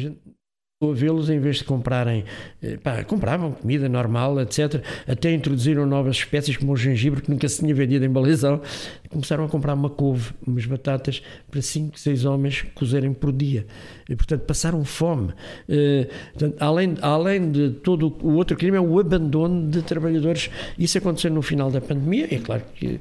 S3: a vê-los, em vez de comprarem, compravam comida normal, etc. Até introduziram novas espécies como o gengibre, que nunca se tinha vendido em Baleizão. Começaram a comprar uma couve, umas batatas para 5, 6 homens cozerem por dia. E, portanto, passaram fome. Portanto, além de todo o outro crime, é o abandono de trabalhadores. Isso aconteceu no final da pandemia, é claro que...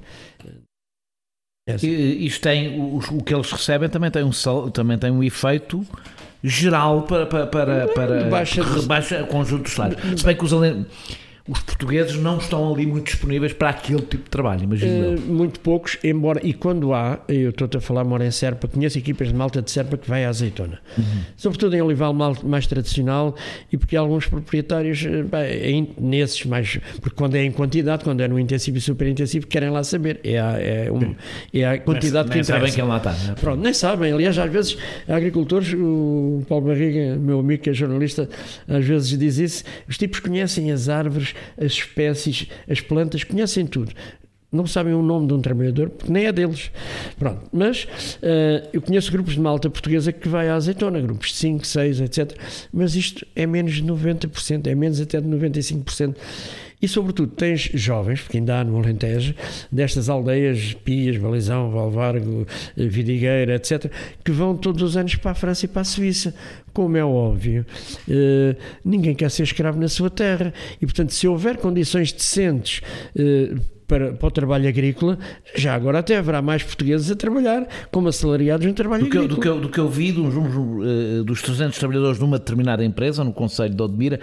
S2: Isto tem, o que eles recebem também tem um efeito geral para rebaixa o conjunto dos salários. Se bem que os portugueses não estão ali muito disponíveis para aquele tipo de trabalho, imagino eu.
S3: Muito poucos, embora, e quando há, eu estou-te a falar, moro em Serpa, conheço equipas de malta de Serpa que vai à azeitona. Sobretudo em olival mais tradicional, e porque alguns proprietários, nesses mais, porque quando é em quantidade, quando é no intensivo e super intensivo, querem lá saber, é a quantidade que interessa.
S2: Nem sabem quem lá está, não é?
S3: Pronto, nem sabem, aliás, às vezes, agricultores, o Paulo Barriga, meu amigo que é jornalista, às vezes diz isso, os tipos conhecem as árvores, as espécies, as plantas, conhecem tudo. Não sabem o nome de um trabalhador, porque nem é deles. Pronto, mas eu conheço grupos de malta portuguesa que vai à azeitona, grupos de 5, 6, etc. Mas isto é menos de 90%, é menos até de 95%. E, sobretudo, tens jovens, porque ainda há no Alentejo, destas aldeias, Pias, Balizão, Valvargo, Vidigueira, etc., que vão todos os anos para a França e para a Suíça. Como é óbvio, ninguém quer ser escravo na sua terra. E, portanto, se houver condições decentes para o trabalho agrícola, já agora até haverá mais portugueses a trabalhar como assalariados no trabalho agrícola.
S2: Do que eu vi dos 300 trabalhadores de uma determinada empresa, no Conselho de Odmira,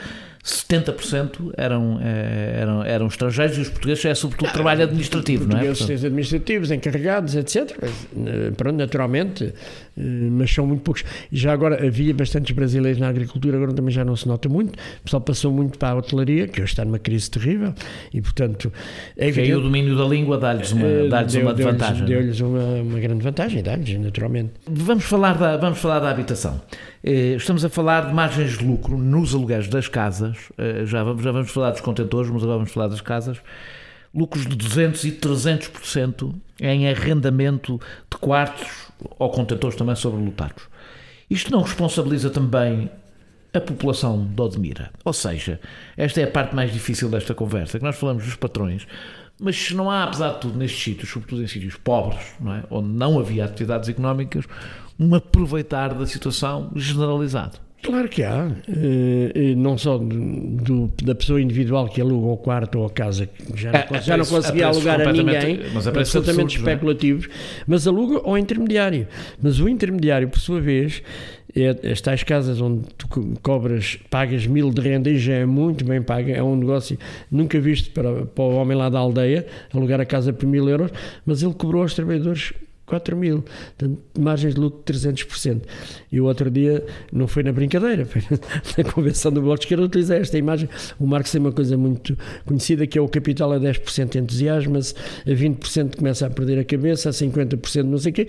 S2: 70% eram estrangeiros, e os portugueses é sobretudo trabalho administrativo, não é?
S3: Portugueses administrativos, encarregados, etc. Pronto, naturalmente, mas são muito poucos. Já agora havia bastantes brasileiros na agricultura, agora também já não se nota muito. O pessoal passou muito para a hotelaria, que hoje está numa crise terrível, e portanto...
S2: o domínio da língua dá-lhes uma vantagem.
S3: Deu-lhes uma grande vantagem, dá-lhes, naturalmente.
S2: Vamos falar da habitação. Estamos a falar de margens de lucro nos aluguéis das casas, já vamos falar dos contentores, mas agora vamos falar das casas, lucros de 200% e 300% em arrendamento de quartos ou contentores também sobrelotados. Isto não responsabiliza também a população de Odmira? Ou seja, esta é a parte mais difícil desta conversa, que nós falamos dos patrões, mas se não há, apesar de tudo, nestes sítios, sobretudo em sítios pobres, não é? Onde não havia atividades económicas, um aproveitar da situação generalizado.
S3: Claro que há, não só da pessoa individual que aluga o quarto ou a casa, que já não conseguia alugar a ninguém, mas absolutamente especulativos, mas aluga ao intermediário. Mas o intermediário, por sua vez, as tais casas onde tu pagas 1.000 de renda e já é muito bem paga, é um negócio nunca visto para o homem lá da aldeia, alugar a casa por 1.000 euros, mas ele cobrou aos trabalhadores 4.000, portanto, margens de lucro de 300%. E o outro dia, não foi na brincadeira, foi na convenção do Bloco de Esquerda, utilizei esta imagem. O Marx tem uma coisa muito conhecida, que é o capital a 10% entusiasma-se, a 20% começa a perder a cabeça, a 50% não sei o quê,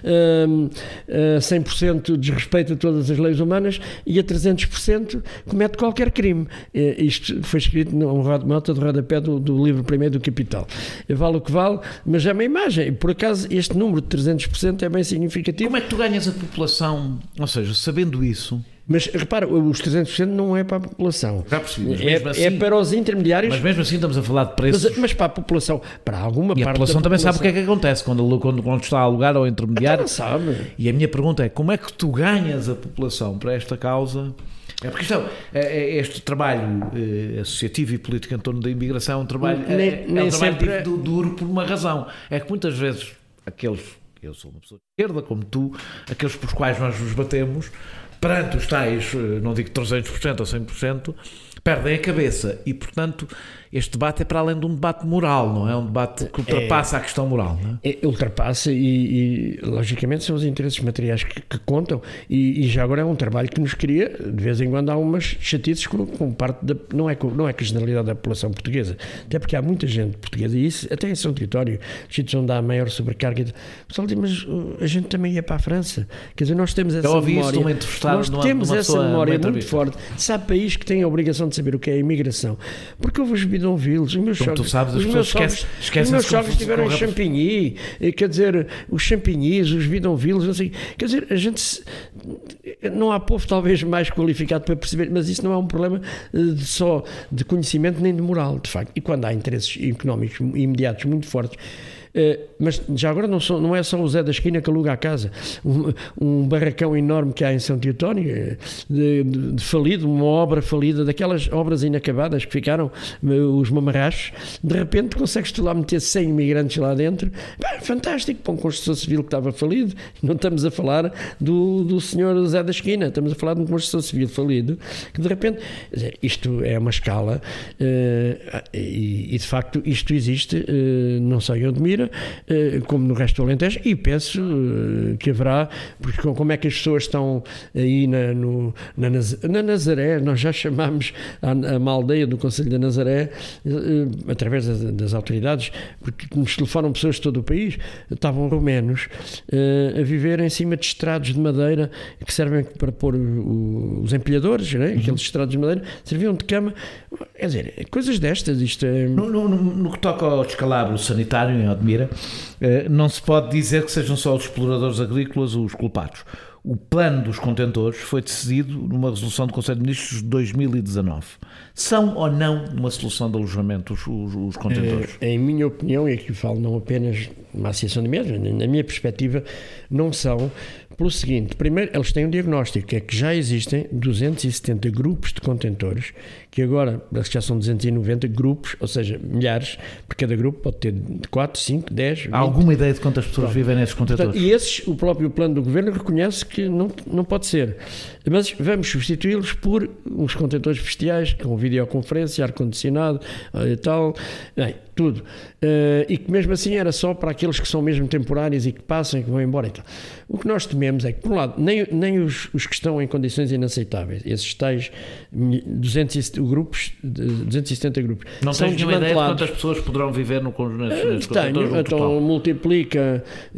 S3: a 100% desrespeita todas as leis humanas e a 300% comete qualquer crime. Isto foi escrito numa nota de rodapé do livro primeiro do Capital. Vale o que vale, mas é uma imagem. Por acaso, este número de 300% é bem significativo.
S2: Como é que tu ganhas a população, ou seja, sabendo isso?
S3: Mas repara, os 300% não é para a população.
S2: Já percebi,
S3: é para os intermediários.
S2: Mas mesmo assim estamos a falar de preços.
S3: Mas para a população, para alguma
S2: parte da população. E a população também sabe o que é que acontece quando está a alugar ao intermediário.
S3: Não sabe.
S2: E a minha pergunta é, como é que tu ganhas a população para esta causa? É porque este trabalho associativo e político em torno da imigração é um trabalho, duro por uma razão. É que muitas vezes eu sou uma pessoa de esquerda, como tu, aqueles por os quais nós nos batemos, perante os tais, não digo 300% ou 100%, perdem a cabeça. E, portanto, este debate é para além de um debate moral, não é? Um debate que ultrapassa a questão moral, não é?
S3: Ultrapassa e, logicamente, são os interesses materiais que contam. E já agora é um trabalho que nos cria, de vez em quando, há umas chatices com parte da... Não é com a generalidade da população portuguesa. Até porque há muita gente portuguesa, e isso até em São Território, sítios onde há maior sobrecarga. O pessoal diz, mas a gente também ia para a França. Quer dizer, nós temos essa memória. Nós temos essa memória muito forte. Sabe país que tem a obrigação de saber o que é a imigração. Porque houve os bidonvilles, os meus sogros estiveram em Champigny, quer dizer, os Champignys, os bidonvilles, não sei, quer dizer, a gente não há povo talvez mais qualificado para perceber, mas isso não é um problema só de conhecimento nem de moral, de facto. E quando há interesses económicos imediatos muito fortes, Mas já agora não é só o Zé da Esquina que aluga a casa. Um barracão enorme que há em São Teotónio, de falido, uma obra falida, daquelas obras inacabadas que ficaram, os mamarrachos, de repente consegues tu lá meter 100 imigrantes lá dentro. Fantástico, para um construtor civil que estava falido. Não estamos a falar do senhor Zé da Esquina, estamos a falar de um construtor civil falido, que de repente, isto é uma escala, e de facto isto existe, não só em Odmira, como no resto do Alentejo, e penso que haverá, porque como é que as pessoas estão aí na Nazaré, nós já chamámos uma aldeia do Concelho da Nazaré, através das autoridades, porque nos telefonam pessoas de todo o país, estavam romenos a viver em cima de estrados de madeira que servem para pôr os empilhadores, né? Aqueles estrados de madeira, serviam de cama. Quer dizer, coisas destas, isto é...
S2: No que toca ao descalabro sanitário em Odmira, não se pode dizer que sejam só os exploradores agrícolas os culpados. O plano dos contentores foi decidido numa resolução do Conselho de Ministros de 2019. São ou não uma solução de alojamento os contentores?
S3: Em minha opinião, e aqui falo não apenas uma associação de médicos, na minha perspectiva, não são, pelo seguinte: primeiro, eles têm um diagnóstico, que é que já existem 270 grupos de contentores, que agora já são 290 grupos, ou seja, milhares, porque cada grupo pode ter 4, 5, 10, 20.
S2: Há alguma ideia de quantas pessoas vivem nesses contentores?
S3: Portanto, e esses, o próprio plano do Governo reconhece que não pode ser. Mas vamos substituí-los por uns contentores bestiais, com videoconferência, ar-condicionado e tal, tudo. E que mesmo assim era só para aqueles que são mesmo temporários e que passam e que vão embora e tal. O que nós tememos é que, por um lado, nem os que estão em condições inaceitáveis, esses tais 270 grupos,
S2: não
S3: são
S2: tens nenhuma ideia de quantas pessoas poderão viver nesses contentores?
S3: Tenho, então multiplica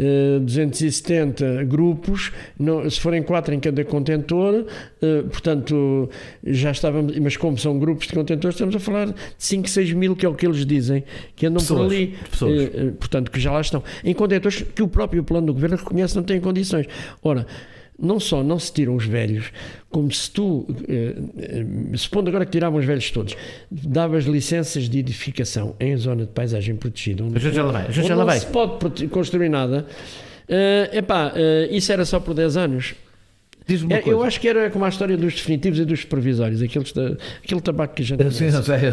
S3: 270 grupos, se forem 4 em cada contentor, portanto, já estávamos, mas como são grupos de contentores, estamos a falar de 5, 6 mil, que é o que eles dizem, que andam por ali, portanto, que já lá estão, em contentores que o próprio plano do Governo reconhece não têm condições. Ora, não só não se tiram os velhos, como se tu, supondo agora que tiravam os velhos todos, davas licenças de edificação em zona de paisagem protegida, onde não se pode construir nada, isso era só por 10 anos. Eu acho que era como a história dos definitivos e dos provisórios, aquele tabaco que a gente
S2: sim, não sei.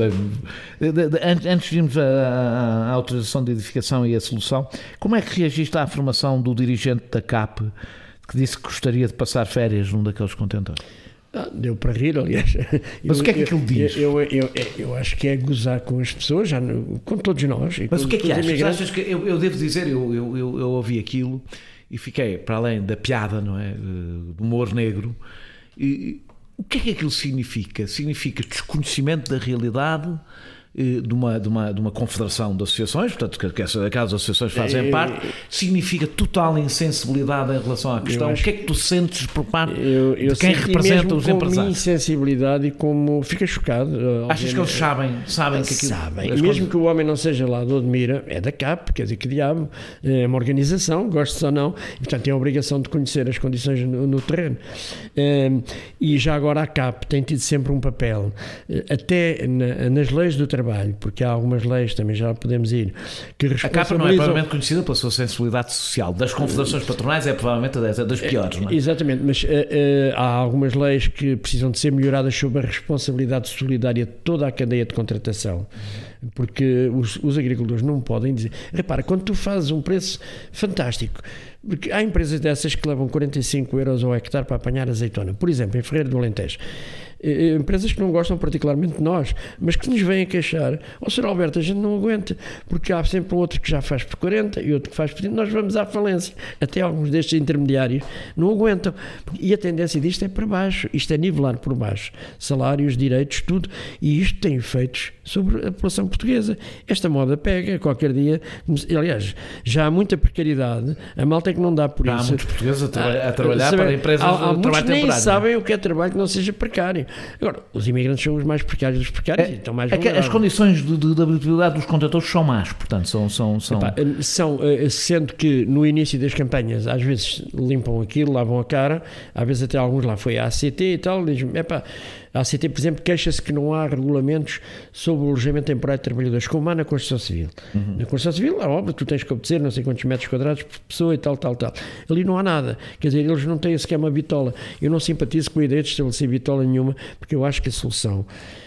S2: Antes de irmos à autorização de edificação e a solução, como é que reagiste à afirmação do dirigente da CAP que disse que gostaria de passar férias num daqueles contentores?
S3: Deu para rir, aliás.
S2: Mas o que é que ele diz?
S3: Eu acho que é gozar com as pessoas, com todos nós.
S2: Mas o que é que achas? Eu devo dizer, eu ouvi aquilo e fiquei, para além da piada, não é, do humor negro, e o que é que aquilo significa? Significa desconhecimento da realidade de uma confederação de associações, portanto, que aquelas associações fazem parte, significa total insensibilidade em relação à questão. O que é que tu sentes por parte de quem representa os empresários?
S3: Como insensibilidade e como... Fica chocado.
S2: Achas que eles sabem que aquilo...
S3: Sabem. Mesmo que o homem não seja lá de Odmira, é da CAP, quer dizer, que diabo, é uma organização, goste ou não, e, portanto tem a obrigação de conhecer as condições no terreno. E já agora a CAP tem tido sempre um papel, até nas leis do trabalho, porque há algumas leis, também já podemos ir, que responsabilizam...
S2: A CAP não é provavelmente conhecida pela sua sensibilidade social. Das confederações patronais é provavelmente das piores, não é?
S3: Exatamente, mas há algumas leis que precisam de ser melhoradas sobre a responsabilidade solidária de toda a cadeia de contratação, porque os agricultores não podem dizer... Repara, quando tu fazes um preço fantástico, porque há empresas dessas que levam 45 euros ao hectare para apanhar azeitona, por exemplo, em Ferreira do Alentejo, empresas que não gostam particularmente de nós, mas que nos vêm a queixar: Sr. Alberto, a gente não aguenta, porque há sempre outro que já faz por 40 e outro que faz por 30, nós vamos à falência. Até alguns destes intermediários não aguentam, e a tendência disto é para baixo, isto é nivelar por baixo, salários, direitos, tudo, e isto tem efeitos sobre a população portuguesa. Esta moda pega qualquer dia, aliás, já há muita precariedade, a malta é que não dá por
S2: Há
S3: isso.
S2: muitos portugueses a trabalhar para empresas de trabalho
S3: muitos
S2: temporário.
S3: nem sabem o que é trabalho que não seja precário. Agora, os imigrantes são os mais precários dos precários e estão mais vulneráveis.
S2: As condições de habilidade dos contentores são más, portanto,
S3: sendo que no início das campanhas às vezes limpam aquilo, lavam a cara, às vezes até alguns lá foi a ACT e tal, dizem, a ACT, por exemplo, queixa-se que não há regulamentos sobre o alojamento temporário de trabalhadores, como há na Constituição Civil. Na Constituição Civil, é óbvio, tu tens que obedecer não sei quantos metros quadrados por pessoa e tal. Ali não há nada. Quer dizer, eles não têm sequer uma bitola. Eu não simpatizo com a ideia de estabelecer bitola nenhuma, porque eu acho que a solução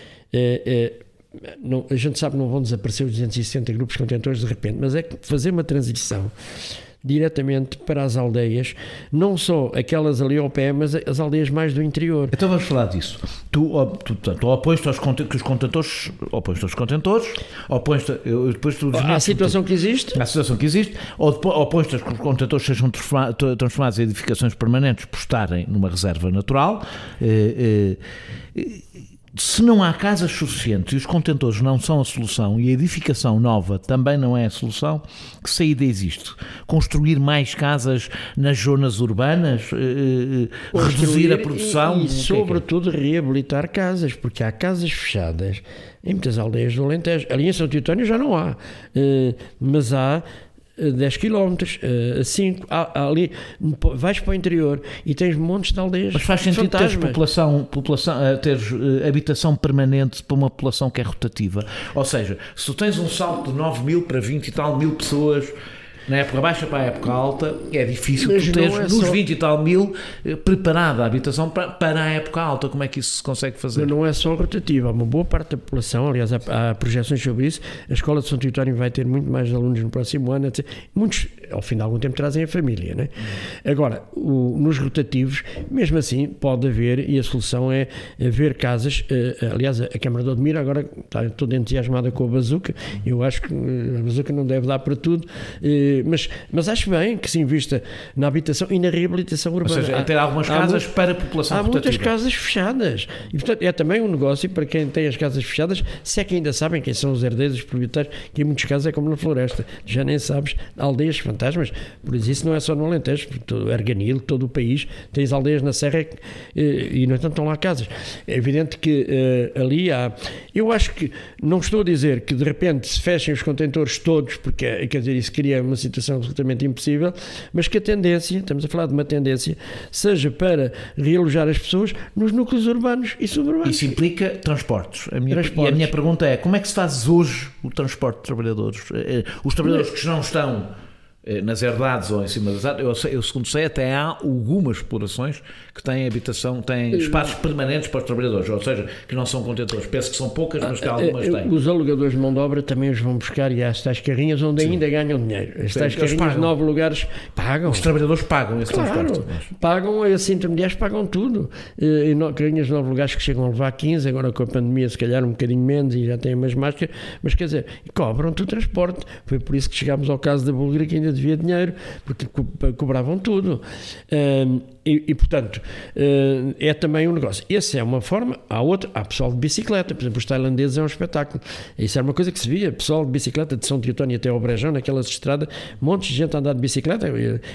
S3: não, a gente sabe que não vão desaparecer os 260 grupos contentores de repente, mas é fazer uma transição diretamente para as aldeias, não só aquelas ali ao pé, mas as aldeias mais do interior.
S2: Então vamos falar disso. Tu oposto aos contentores,
S3: à situação que existe,
S2: ou oposto a que os contentores sejam transformados em edificações permanentes por estarem numa reserva natural. Se não há casas suficientes e os contentores não são a solução e a edificação nova também não é a solução, que saída existe? Construir mais casas nas zonas urbanas? Reduzir a produção?
S3: E sobretudo reabilitar casas, porque há casas fechadas em muitas aldeias do Alentejo. Ali em São Teutónio já não há, mas há 10 km, 5, ali vais para o interior e tens montes de aldeias.
S2: Mas faz sentido teres teres habitação permanente para uma população que é rotativa. Ou seja, se tu tens um salto de 9 mil para 20 e tal mil pessoas na época baixa para a época alta, é difícil tu teres nos 20 e tal mil preparada a habitação para a época alta. Como é que isso se consegue fazer?
S3: Não é só rotativa, há uma boa parte da população, aliás há projeções sobre isso. A Escola de São Teutónio vai ter muito mais alunos no próximo ano, etc. Muitos ao fim de algum tempo trazem a família, né? Agora, nos rotativos, mesmo assim pode haver, e a solução é haver casas, aliás a Câmara de Odmira agora está toda entusiasmada com a bazuca. Eu acho que a bazuca não deve dar para tudo, mas acho bem que se invista na habitação e na reabilitação urbana.
S2: Ou seja, ter algumas casas para a população rotativa.
S3: Há muitas casas fechadas. E, portanto, é também um negócio para quem tem as casas fechadas, se é que ainda sabem quem são os herdeiros, os proprietários, que em muitos casos é como na floresta. Já nem sabes, aldeias fantasmas. Por isso não é só no Alentejo, todo Erganil, todo o país, tens aldeias na Serra e, no entanto, estão lá casas. É evidente que ali há... Eu acho que, não estou a dizer que de repente se fechem os contentores todos, porque, quer dizer, isso cria uma situação absolutamente impossível, mas que a tendência, estamos a falar de uma tendência, seja para realojar as pessoas nos núcleos urbanos e suburbanos.
S2: Isso implica transportes. A minha pergunta é, como é que se faz hoje o transporte de trabalhadores? Os trabalhadores que não estão nas herdades ou em cima das árvores, eu segundo sei, até há algumas explorações que têm habitação, têm espaços permanentes para os trabalhadores, ou seja, que não são contentores. Penso que são poucas, mas que algumas têm.
S3: Os alugadores de mão de obra também os vão buscar e há as tais carrinhas onde ainda ganham dinheiro. As tais carrinhas de 9 lugares pagam.
S2: Os trabalhadores pagam esse transporte.
S3: Pagam, esses intermediários pagam tudo. Carrinhas de 9 lugares que chegam a levar 15, agora com a pandemia se calhar um bocadinho menos e já têm mais máscara, mas quer dizer, cobram-te o transporte. Foi por isso que chegámos ao caso da Búlgara, que ainda devia dinheiro, porque cobravam tudo. E portanto, é também um negócio. Essa é uma forma. Há pessoal de bicicleta, por exemplo, os tailandeses é um espetáculo. Isso era uma coisa que se via, pessoal de bicicleta de São Teutónio até ao Brejão, naquelas estradas, montes de gente a andar de bicicleta,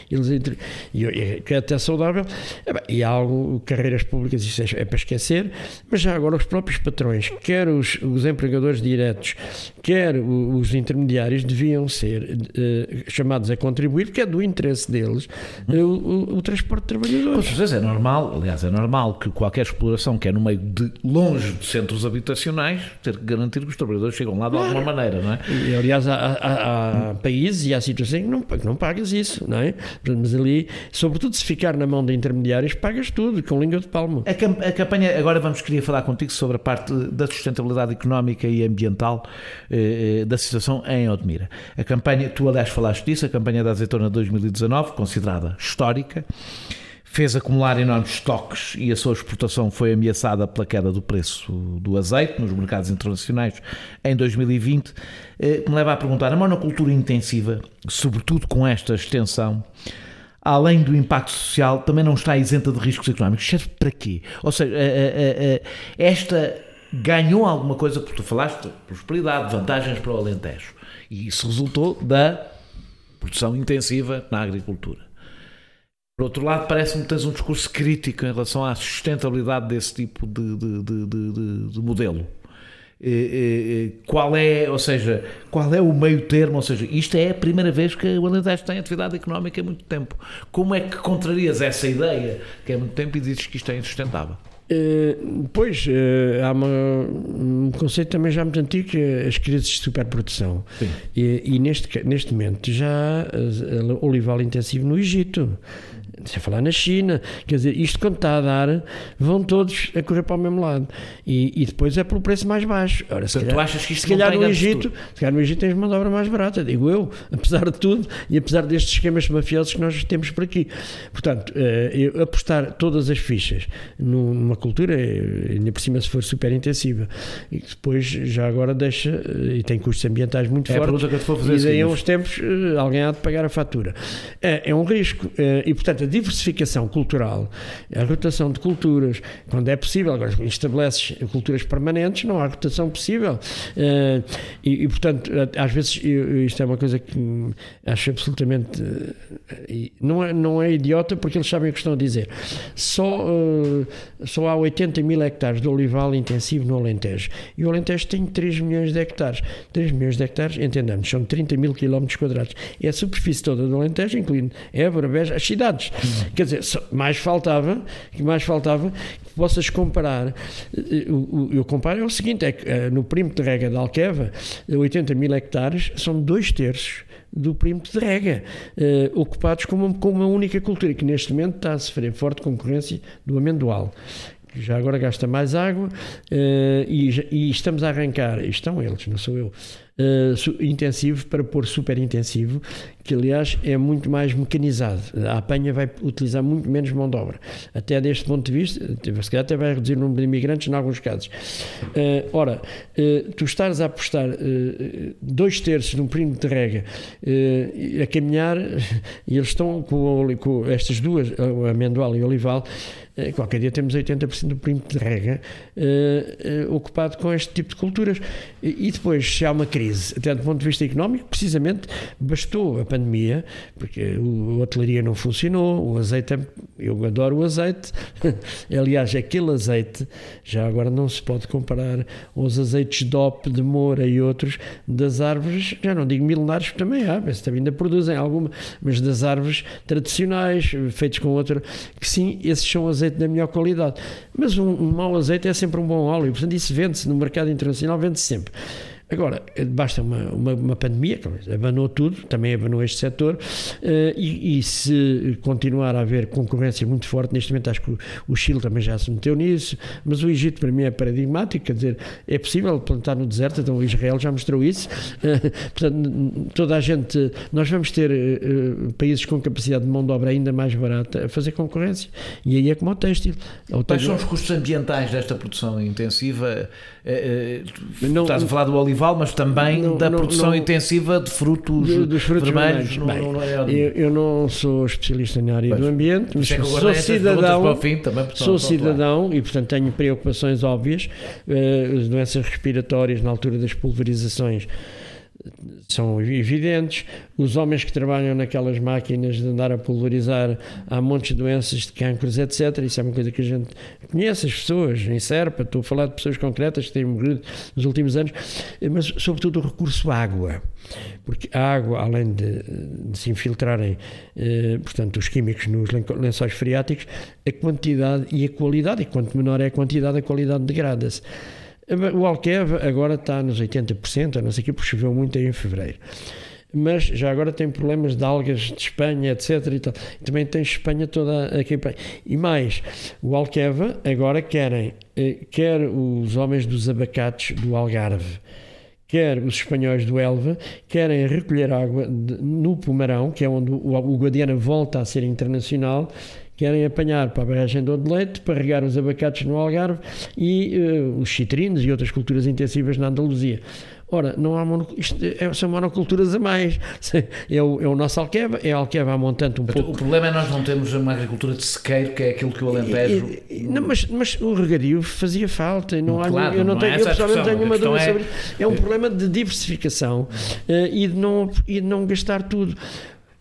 S3: que é até saudável. E há carreiras públicas, isso é para esquecer, mas já agora os próprios patrões, quer os empregadores diretos, quer os intermediários, deviam ser chamados a contribuir, porque é do interesse deles o transporte de trabalhadores.
S2: Com certeza, é normal que qualquer exploração que é no meio de longe de centros habitacionais ter que garantir que os trabalhadores chegam lá de alguma maneira, não é?
S3: E, aliás, há países e há situações que não pagas isso, não é? Mas ali, sobretudo se ficar na mão de intermediários, pagas tudo, com língua de palmo.
S2: A campanha, agora queria falar contigo sobre a parte da sustentabilidade económica e ambiental da situação em Odmira. A campanha, tu aliás falaste disso, a campanha da azeitona 2019, considerada histórica, fez acumular enormes estoques e a sua exportação foi ameaçada pela queda do preço do azeite nos mercados internacionais em 2020, que me leva a perguntar, a monocultura intensiva, sobretudo com esta extensão, além do impacto social, também não está isenta de riscos económicos. Serve para quê? Ou seja, esta ganhou alguma coisa, porque tu falaste de prosperidade, vantagens para o Alentejo, e isso resultou da produção intensiva na agricultura. Por outro lado, parece-me que tens um discurso crítico em relação à sustentabilidade desse tipo de modelo. Qual é o meio termo? Ou seja, isto é a primeira vez que o Alentejo tem atividade económica há muito tempo. Como é que contrarias essa ideia que há muito tempo e dizes que isto é insustentável?
S3: Há um conceito também já muito antigo, que é as crises de superprodução. E neste momento já há olival intensivo no Egito, sem falar na China. Quer dizer, isto quando está a dar, vão todos a correr para o mesmo lado, e depois é pelo preço mais baixo. Ora,
S2: tu achas que isto
S3: se calhar no Egito tens mão de obra mais barata, digo eu, apesar de tudo, e apesar destes esquemas mafiosos que nós temos por aqui. Portanto, apostar todas as fichas numa cultura, ainda por cima se for super intensiva, e depois já agora deixa, e tem custos ambientais muito fortes,
S2: a que eu te vou fazer,
S3: e daí a uns tempos alguém há de pagar a fatura. É um risco, e portanto a diversificação cultural, a rotação de culturas, quando é possível. Agora estabeleces culturas permanentes, não há rotação possível, e portanto às vezes isto é uma coisa que acho absolutamente não é idiota, porque eles sabem o que estão a dizer. Só há 80 mil hectares de olival intensivo no Alentejo, e o Alentejo tem 3 milhões de hectares. 3 milhões de hectares, entendamos, são 30 mil quilómetros quadrados, é a superfície toda do Alentejo, incluindo Évora, Beja, as cidades. Quer dizer, mais faltava que possas comparar. Eu comparo é o seguinte, é que no perímetro de rega de Alqueva, 80 mil hectares são 2/3 do perímetro de rega, ocupados com uma única cultura, que neste momento está a sofrer forte concorrência do amendoal, que já agora gasta mais água, e estamos a arrancar, estão eles, não sou eu, intensivo para pôr super intensivo, que aliás é muito mais mecanizado. A apanha vai utilizar muito menos mão de obra, até deste ponto de vista, se calhar até vai reduzir o número de imigrantes em alguns casos. Tu estares a apostar 2/3 num perímetro de rega, a caminhar, e eles estão com estas duas, o amendoal e o olival, qualquer dia temos 80% do perímetro de rega ocupado com este tipo de culturas. E depois, se há uma crise, até do ponto de vista económico, precisamente bastou a pandemia, porque a hotelaria não funcionou, o azeite, eu adoro o azeite, aliás, aquele azeite já agora não se pode comparar aos azeites DOP de Moura e outros das árvores, já não digo milenares, porque também há, mas também ainda produzem alguma, mas das árvores tradicionais, feitos com outra, que sim, esses são azeite da melhor qualidade. Mas um mau azeite é sempre um bom óleo, portanto isso vende-se no mercado internacional, vende-se sempre. Agora, basta uma pandemia, que abanou tudo, também abanou este setor, e se continuar a haver concorrência muito forte, neste momento acho que o Chile também já se meteu nisso, mas o Egito para mim é paradigmático, quer dizer, é possível plantar no deserto, então o Israel já mostrou isso, portanto, toda a gente, nós vamos ter países com capacidade de mão de obra ainda mais barata a fazer concorrência, e aí é como o têxtil.
S2: Quais são os custos ambientais desta produção intensiva? Estás a falar do olival, mas também da produção intensiva de frutos vermelhos.
S3: Eu não sou especialista na área do ambiente, mas sou cidadão e, portanto, tenho preocupações óbvias. As doenças respiratórias na altura das pulverizações são evidentes. Os homens que trabalham naquelas máquinas de andar a pulverizar, há montes de doenças de cancros, etc. Isso é uma coisa que a gente conhece, as pessoas em Serpa, estou a falar de pessoas concretas que têm morrido nos últimos anos, mas sobretudo o recurso à água, porque a água, além de se infiltrarem, portanto, os químicos nos lençóis freáticos, a quantidade e a qualidade, e quanto menor é a quantidade, a qualidade degrada-se. O Alqueva agora está nos 80%, a não ser que choveu muito aí em fevereiro. Mas já agora tem problemas de algas de Espanha, etc. E tal. Também tem Espanha toda aqui. E mais, o Alqueva agora quer os homens dos abacates do Algarve, quer os espanhóis do Elva, querem recolher água no Pomarão, que é onde o Guadiana volta a ser internacional, querem apanhar para a barragem do Odeleite, para regar os abacates no Algarve e os citrinos e outras culturas intensivas na Andaluzia. Ora, não há são monoculturas a mais. É o nosso Alqueva, é a Alqueva a montante pouco.
S2: O problema é nós não temos uma agricultura de sequeiro, que é aquilo que o Alentejo...
S3: Mas o regadio fazia falta. Eu pessoalmente tenho uma dúvida sobre isso. É um problema de diversificação e de não gastar tudo.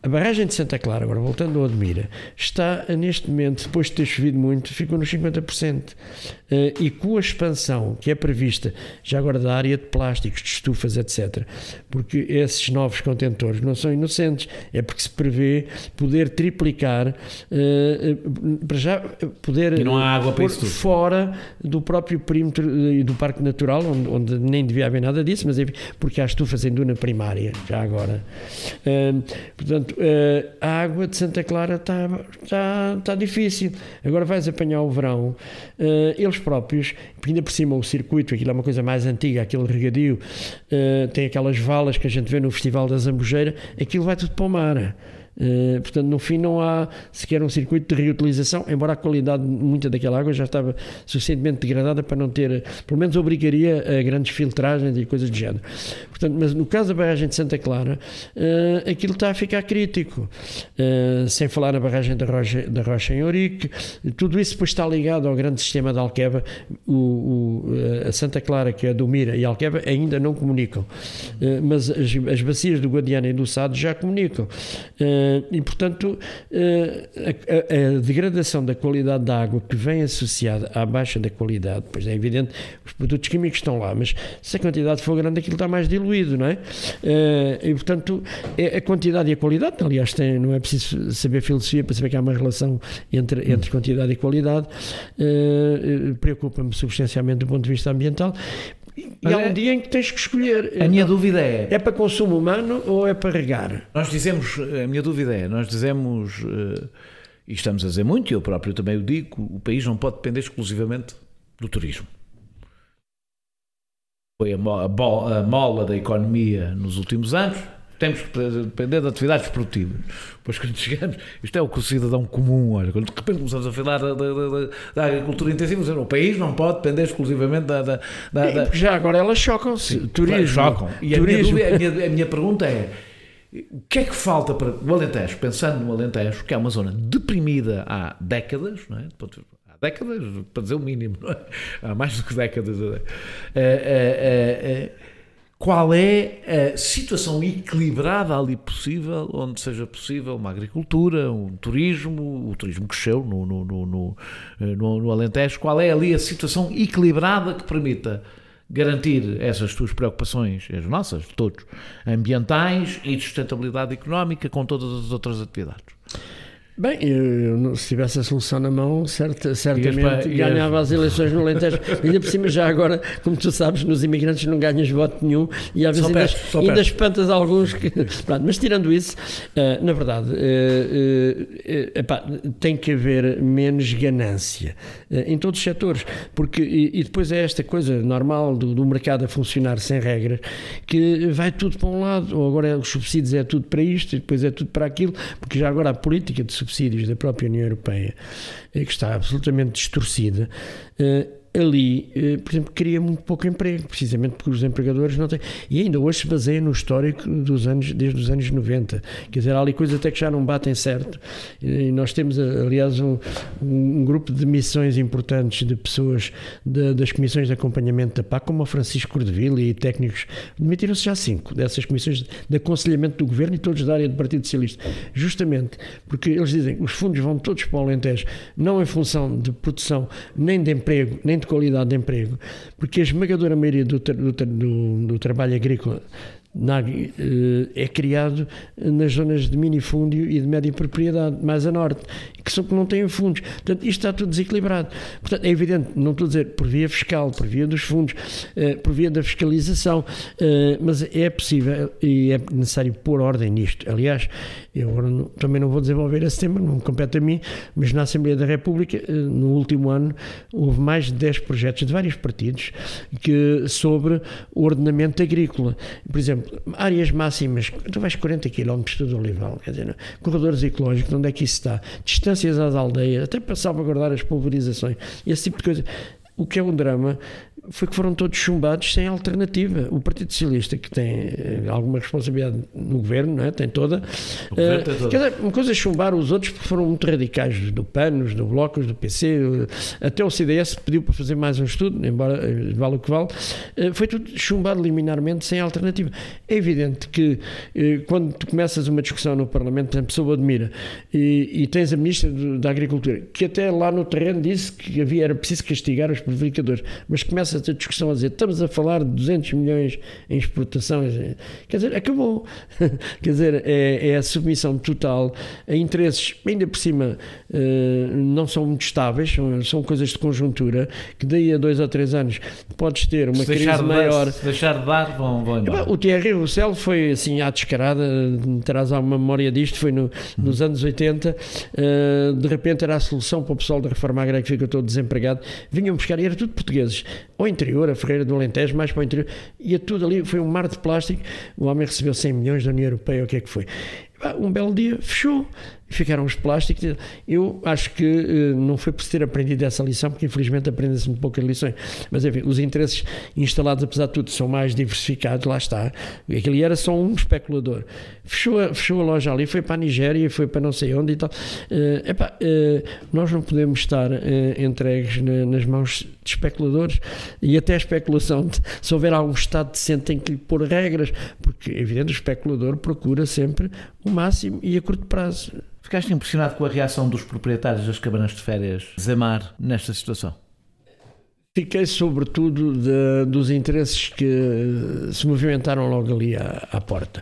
S3: A barragem de Santa Clara, agora voltando ao Odmira, está neste momento, depois de ter chovido muito, ficou nos 50%. E com a expansão que é prevista, já agora da área de plásticos, de estufas, etc., porque esses novos contentores não são inocentes, é porque se prevê poder triplicar, para já poder
S2: e não há água para
S3: pôr
S2: isso tudo.
S3: Fora do próprio perímetro do Parque Natural, onde nem devia haver nada disso, mas porque há estufas em duna primária, já agora. Portanto, a água de Santa Clara está difícil. Agora vais apanhar o verão, eles próprios, porque ainda por cima o circuito, aquilo é uma coisa mais antiga, aquele regadio, tem aquelas valas que a gente vê no Festival da Zambujeira, aquilo vai tudo para o mar. Portanto, no fim não há sequer um circuito de reutilização, embora a qualidade muita daquela água já estava suficientemente degradada para não ter, pelo menos obrigaria a grandes filtragens e coisas do género. Portanto, mas no caso da barragem de Santa Clara, aquilo está a ficar crítico, sem falar na barragem da Rocha em Ourique. Tudo isso depois está ligado ao grande sistema de Alqueva. A Santa Clara, que é do Mira, e a Alqueva ainda não comunicam, mas as bacias do Guadiana e do Sado já comunicam. E, portanto, a degradação da qualidade da água que vem associada à baixa da qualidade, pois é evidente, os produtos químicos estão lá, mas se a quantidade for grande, aquilo está mais diluído, não é? E, portanto, a quantidade e a qualidade, aliás, não é preciso saber filosofia para saber que há uma relação entre quantidade e qualidade, preocupa-me substancialmente do ponto de vista ambiental. E há um dia em que tens que escolher.
S2: A minha dúvida é...
S3: É para consumo humano ou é para regar?
S2: A minha dúvida é, nós dizemos, e estamos a dizer muito, e eu próprio também o digo, o país não pode depender exclusivamente do turismo. Foi a mola da economia nos últimos anos. Temos que depender de atividades produtivas. Depois, quando chegamos, isto é o que o cidadão comum, olha, quando de repente começamos a falar da agricultura intensiva, o país não pode depender exclusivamente da
S3: porque já agora elas chocam-se.
S2: Turismo. Chocam. E a minha pergunta é: o que é que falta para o Alentejo, pensando no Alentejo, que é uma zona deprimida há décadas, não é? Há décadas, para dizer o mínimo, não é? Há mais do que décadas. Qual é a situação equilibrada ali possível, onde seja possível uma agricultura, o turismo cresceu no Alentejo, qual é ali a situação equilibrada que permita garantir essas tuas preocupações, as nossas, de todos, ambientais e de sustentabilidade económica com todas as outras atividades?
S3: Bem, se tivesse a solução na mão, certamente ganhava as eleições no Alentejo. Ainda por cima, já agora, como tu sabes, nos imigrantes não ganhas voto nenhum e às vezes ainda espantas alguns. Pronto, mas tirando isso, na verdade, tem que haver menos ganância em todos os setores, porque e depois é esta coisa normal do mercado a funcionar sem regras, que vai tudo para um lado, ou agora os subsídios é tudo para isto e depois é tudo para aquilo, porque já agora a política de subsídios da própria União Europeia, que está absolutamente distorcida, ali, por exemplo, cria muito pouco emprego, precisamente porque os empregadores não têm, e ainda hoje se baseia no histórico desde os anos 90, quer dizer, há ali coisas até que já não batem certo, e nós temos, aliás, um grupo de missões importantes de pessoas das comissões de acompanhamento da PAC, como o Francisco Cordeville e técnicos, demitiram-se já 5 dessas comissões de aconselhamento do governo e todos da área do Partido Socialista, justamente porque eles dizem que os fundos vão todos para o Alentejo, não em função de produção, nem de emprego, nem de qualidade de emprego, porque a esmagadora maioria do trabalho agrícola é criado nas zonas de minifúndio e de média propriedade, mais a norte, que não têm fundos. Portanto, isto está tudo desequilibrado. Portanto, é evidente, não estou a dizer por via fiscal, por via dos fundos, por via da fiscalização, mas é possível e é necessário pôr ordem nisto. Aliás, eu agora também não vou desenvolver esse tema, não me compete a mim, mas na Assembleia da República, no último ano, houve mais de 10 projetos de vários partidos sobre o ordenamento agrícola. Por exemplo, áreas máximas, tu vais 40 km do Olival, quer dizer, corredores ecológicos, onde é que isso está? Distâncias às aldeias, até para salvaguardar as pulverizações, esse tipo de coisa. O que é um drama, foi que foram todos chumbados sem alternativa. O Partido Socialista, que tem alguma responsabilidade no governo, não é? Tem toda. Quer dizer, uma coisa é chumbar os outros porque foram muito radicais, do PAN, do Bloco, do PC, até o CDS pediu para fazer mais um estudo, embora vale o que vale. Foi tudo chumbado liminarmente sem alternativa. É evidente que quando tu começas uma discussão no Parlamento, por exemplo, sobre a Admira, e tens a Ministra da Agricultura, que até lá no terreno disse que era preciso castigar os prevaricadores, mas começa a discussão a dizer, estamos a falar de 200 milhões em exportações, quer dizer, acabou. Quer dizer, é a submissão total a interesses, ainda por cima, não são muito estáveis, são coisas de conjuntura, que daí a 2 ou 3 anos podes ter uma crise maior.
S2: Se deixar de dar, vão embora.
S3: O Thierry Roussel foi assim à descarada, terás alguma memória disto, foi nos anos 80, de repente era a solução para o pessoal da reforma agrária que ficou todo desempregado, vinham buscar, e era tudo portugueses, ao interior, a Ferreira do Alentejo, mais para o interior, ia tudo ali, foi um mar de plástico, o homem recebeu 100 milhões da União Europeia, o que é que foi? Um belo dia fechou, ficaram os plásticos. Eu acho que não foi por ter aprendido essa lição, porque infelizmente aprendem-se muito poucas lições, mas enfim, os interesses instalados, apesar de tudo, são mais diversificados, lá está. Aquele era só um especulador, fechou a loja ali, foi para a Nigéria, foi para não sei onde e tal. Nós não podemos estar entregues nas mãos de especuladores, e até a especulação, se houver algum Estado decente, tem que lhe pôr regras, porque é evidente, o especulador procura sempre o máximo e a curto prazo.
S2: Ficaste impressionado com a reação dos proprietários das cabanas de férias Zemar nesta situação?
S3: Fiquei sobretudo dos interesses que se movimentaram logo ali à porta.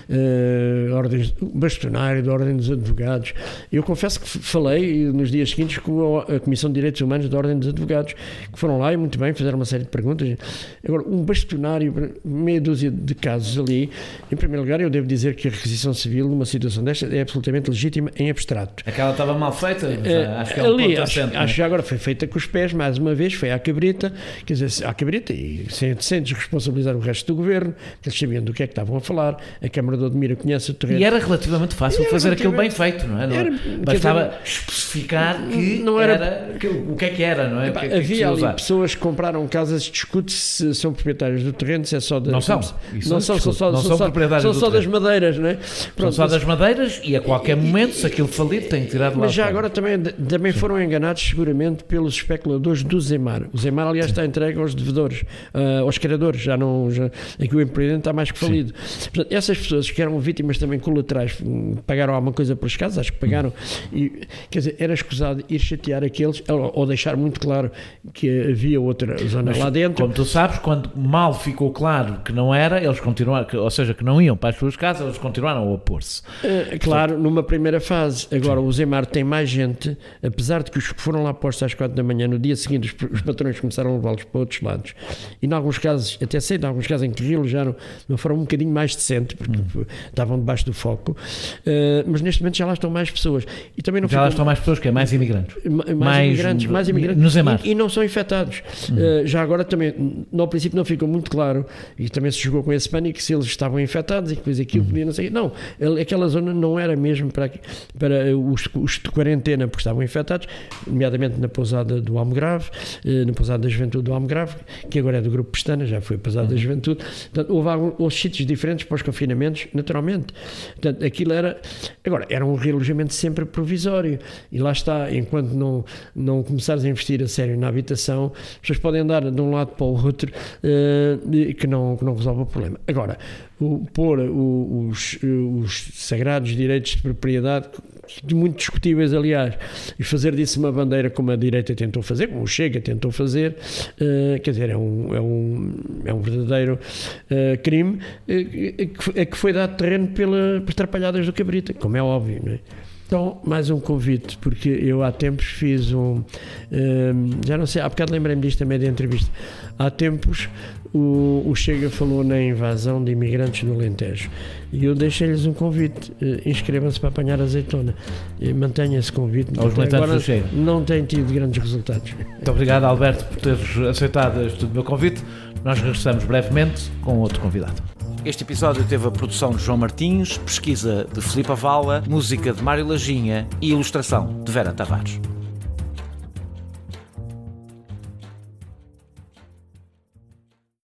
S3: Bastonário, da Ordem dos Advogados. Eu confesso que falei nos dias seguintes com a Comissão de Direitos Humanos da Ordem dos Advogados, que foram lá e muito bem, fizeram uma série de perguntas. Agora, um bastonário, meia dúzia de casos ali, em primeiro lugar, eu devo dizer que a requisição civil numa situação desta é absolutamente legítima em abstrato.
S2: Aquela estava mal feita? Acho que é
S3: ali, acho que agora foi feita com os pés, mais uma vez, foi à cabrita, quer dizer, à cabrita, e sem desresponsabilizar o resto do governo, que eles sabiam do que é que estavam a falar, a Câmara de Odmira conhece o terreno.
S2: E era relativamente fácil fazer aquilo bem feito, não é? Bastava especificar que não era o que é que era, não é?
S3: Havia ali pessoas que compraram casas, discute-se se são proprietários do terreno, se é só das...
S2: Não são.
S3: Não são proprietários
S2: são
S3: só das madeiras, não é?
S2: Pronto, são só das madeiras, e a qualquer momento, se aquilo falir, tem que tirar de lá.
S3: Mas já agora também foram enganados seguramente pelos especuladores do Zemar. O Zemar, aliás, está entregue aos devedores, aos credores, aqui o empreendente está mais que falido. Portanto, essas pessoas que eram vítimas também colaterais, pagaram alguma coisa pelos casos, acho que pagaram, e, quer dizer, era escusado ir chatear aqueles, ou deixar muito claro que havia outra zona lá dentro.
S2: Como tu sabes, quando mal ficou claro que não era, eles continuaram, ou seja, que não iam para as suas casas, eles continuaram a opor-se.
S3: Claro, numa primeira fase. Agora, o Zemar tem mais gente, apesar de que os que foram lá postos às 4 da manhã, no dia seguinte os patrões começaram a levá-los para outros lados, e em alguns casos, até sei, em alguns casos em que realojaram de uma forma um bocadinho mais decente, porque estavam debaixo do foco, mas neste momento já lá estão mais pessoas. E também não
S2: lá estão mais pessoas, que é mais imigrantes.
S3: Mais imigrantes.
S2: No Zemar.
S3: E não são infectados. Já agora também, no princípio não ficou muito claro, e também se jogou com esse pânico, se eles estavam infectados e que depois aquilo podia não sei. Não, aquela zona não era mesmo para os de quarentena, porque estavam infectados, nomeadamente na pousada do Almograve, na pousada da Juventude do Almograve, que agora é do Grupo Pestana, já foi a pousada da Juventude. Portanto, houve sítios diferentes para os confinamentos, naturalmente. Portanto, aquilo era um realojamento sempre provisório, e lá está, enquanto não começares a investir a sério na habitação, as pessoas podem andar de um lado para o outro, que não resolve o problema. Agora, pôr os sagrados direitos de propriedade, muito discutíveis, aliás, e fazer disso uma bandeira, como a direita tentou fazer, como o Chega tentou fazer, quer dizer, é um verdadeiro crime que foi dado terreno pelas trapalhadas do Cabrita, como é óbvio, não é? Então, mais um convite, porque eu há tempos fiz já não sei, há bocado lembrei-me disto também da entrevista. Há tempos o Chega falou na invasão de imigrantes do Alentejo, e eu deixei-lhes um convite: inscrevam-se para apanhar azeitona. Mantenha esse convite.
S2: Aos militantes do Chega.
S3: Não tem tido grandes resultados.
S2: Muito obrigado, Alberto, por teres aceitado este meu convite. Nós regressamos brevemente com outro convidado.
S1: Este episódio teve a produção de João Martins, pesquisa de Filipe Avala, música de Mário Lajinha e ilustração de Vera Tavares.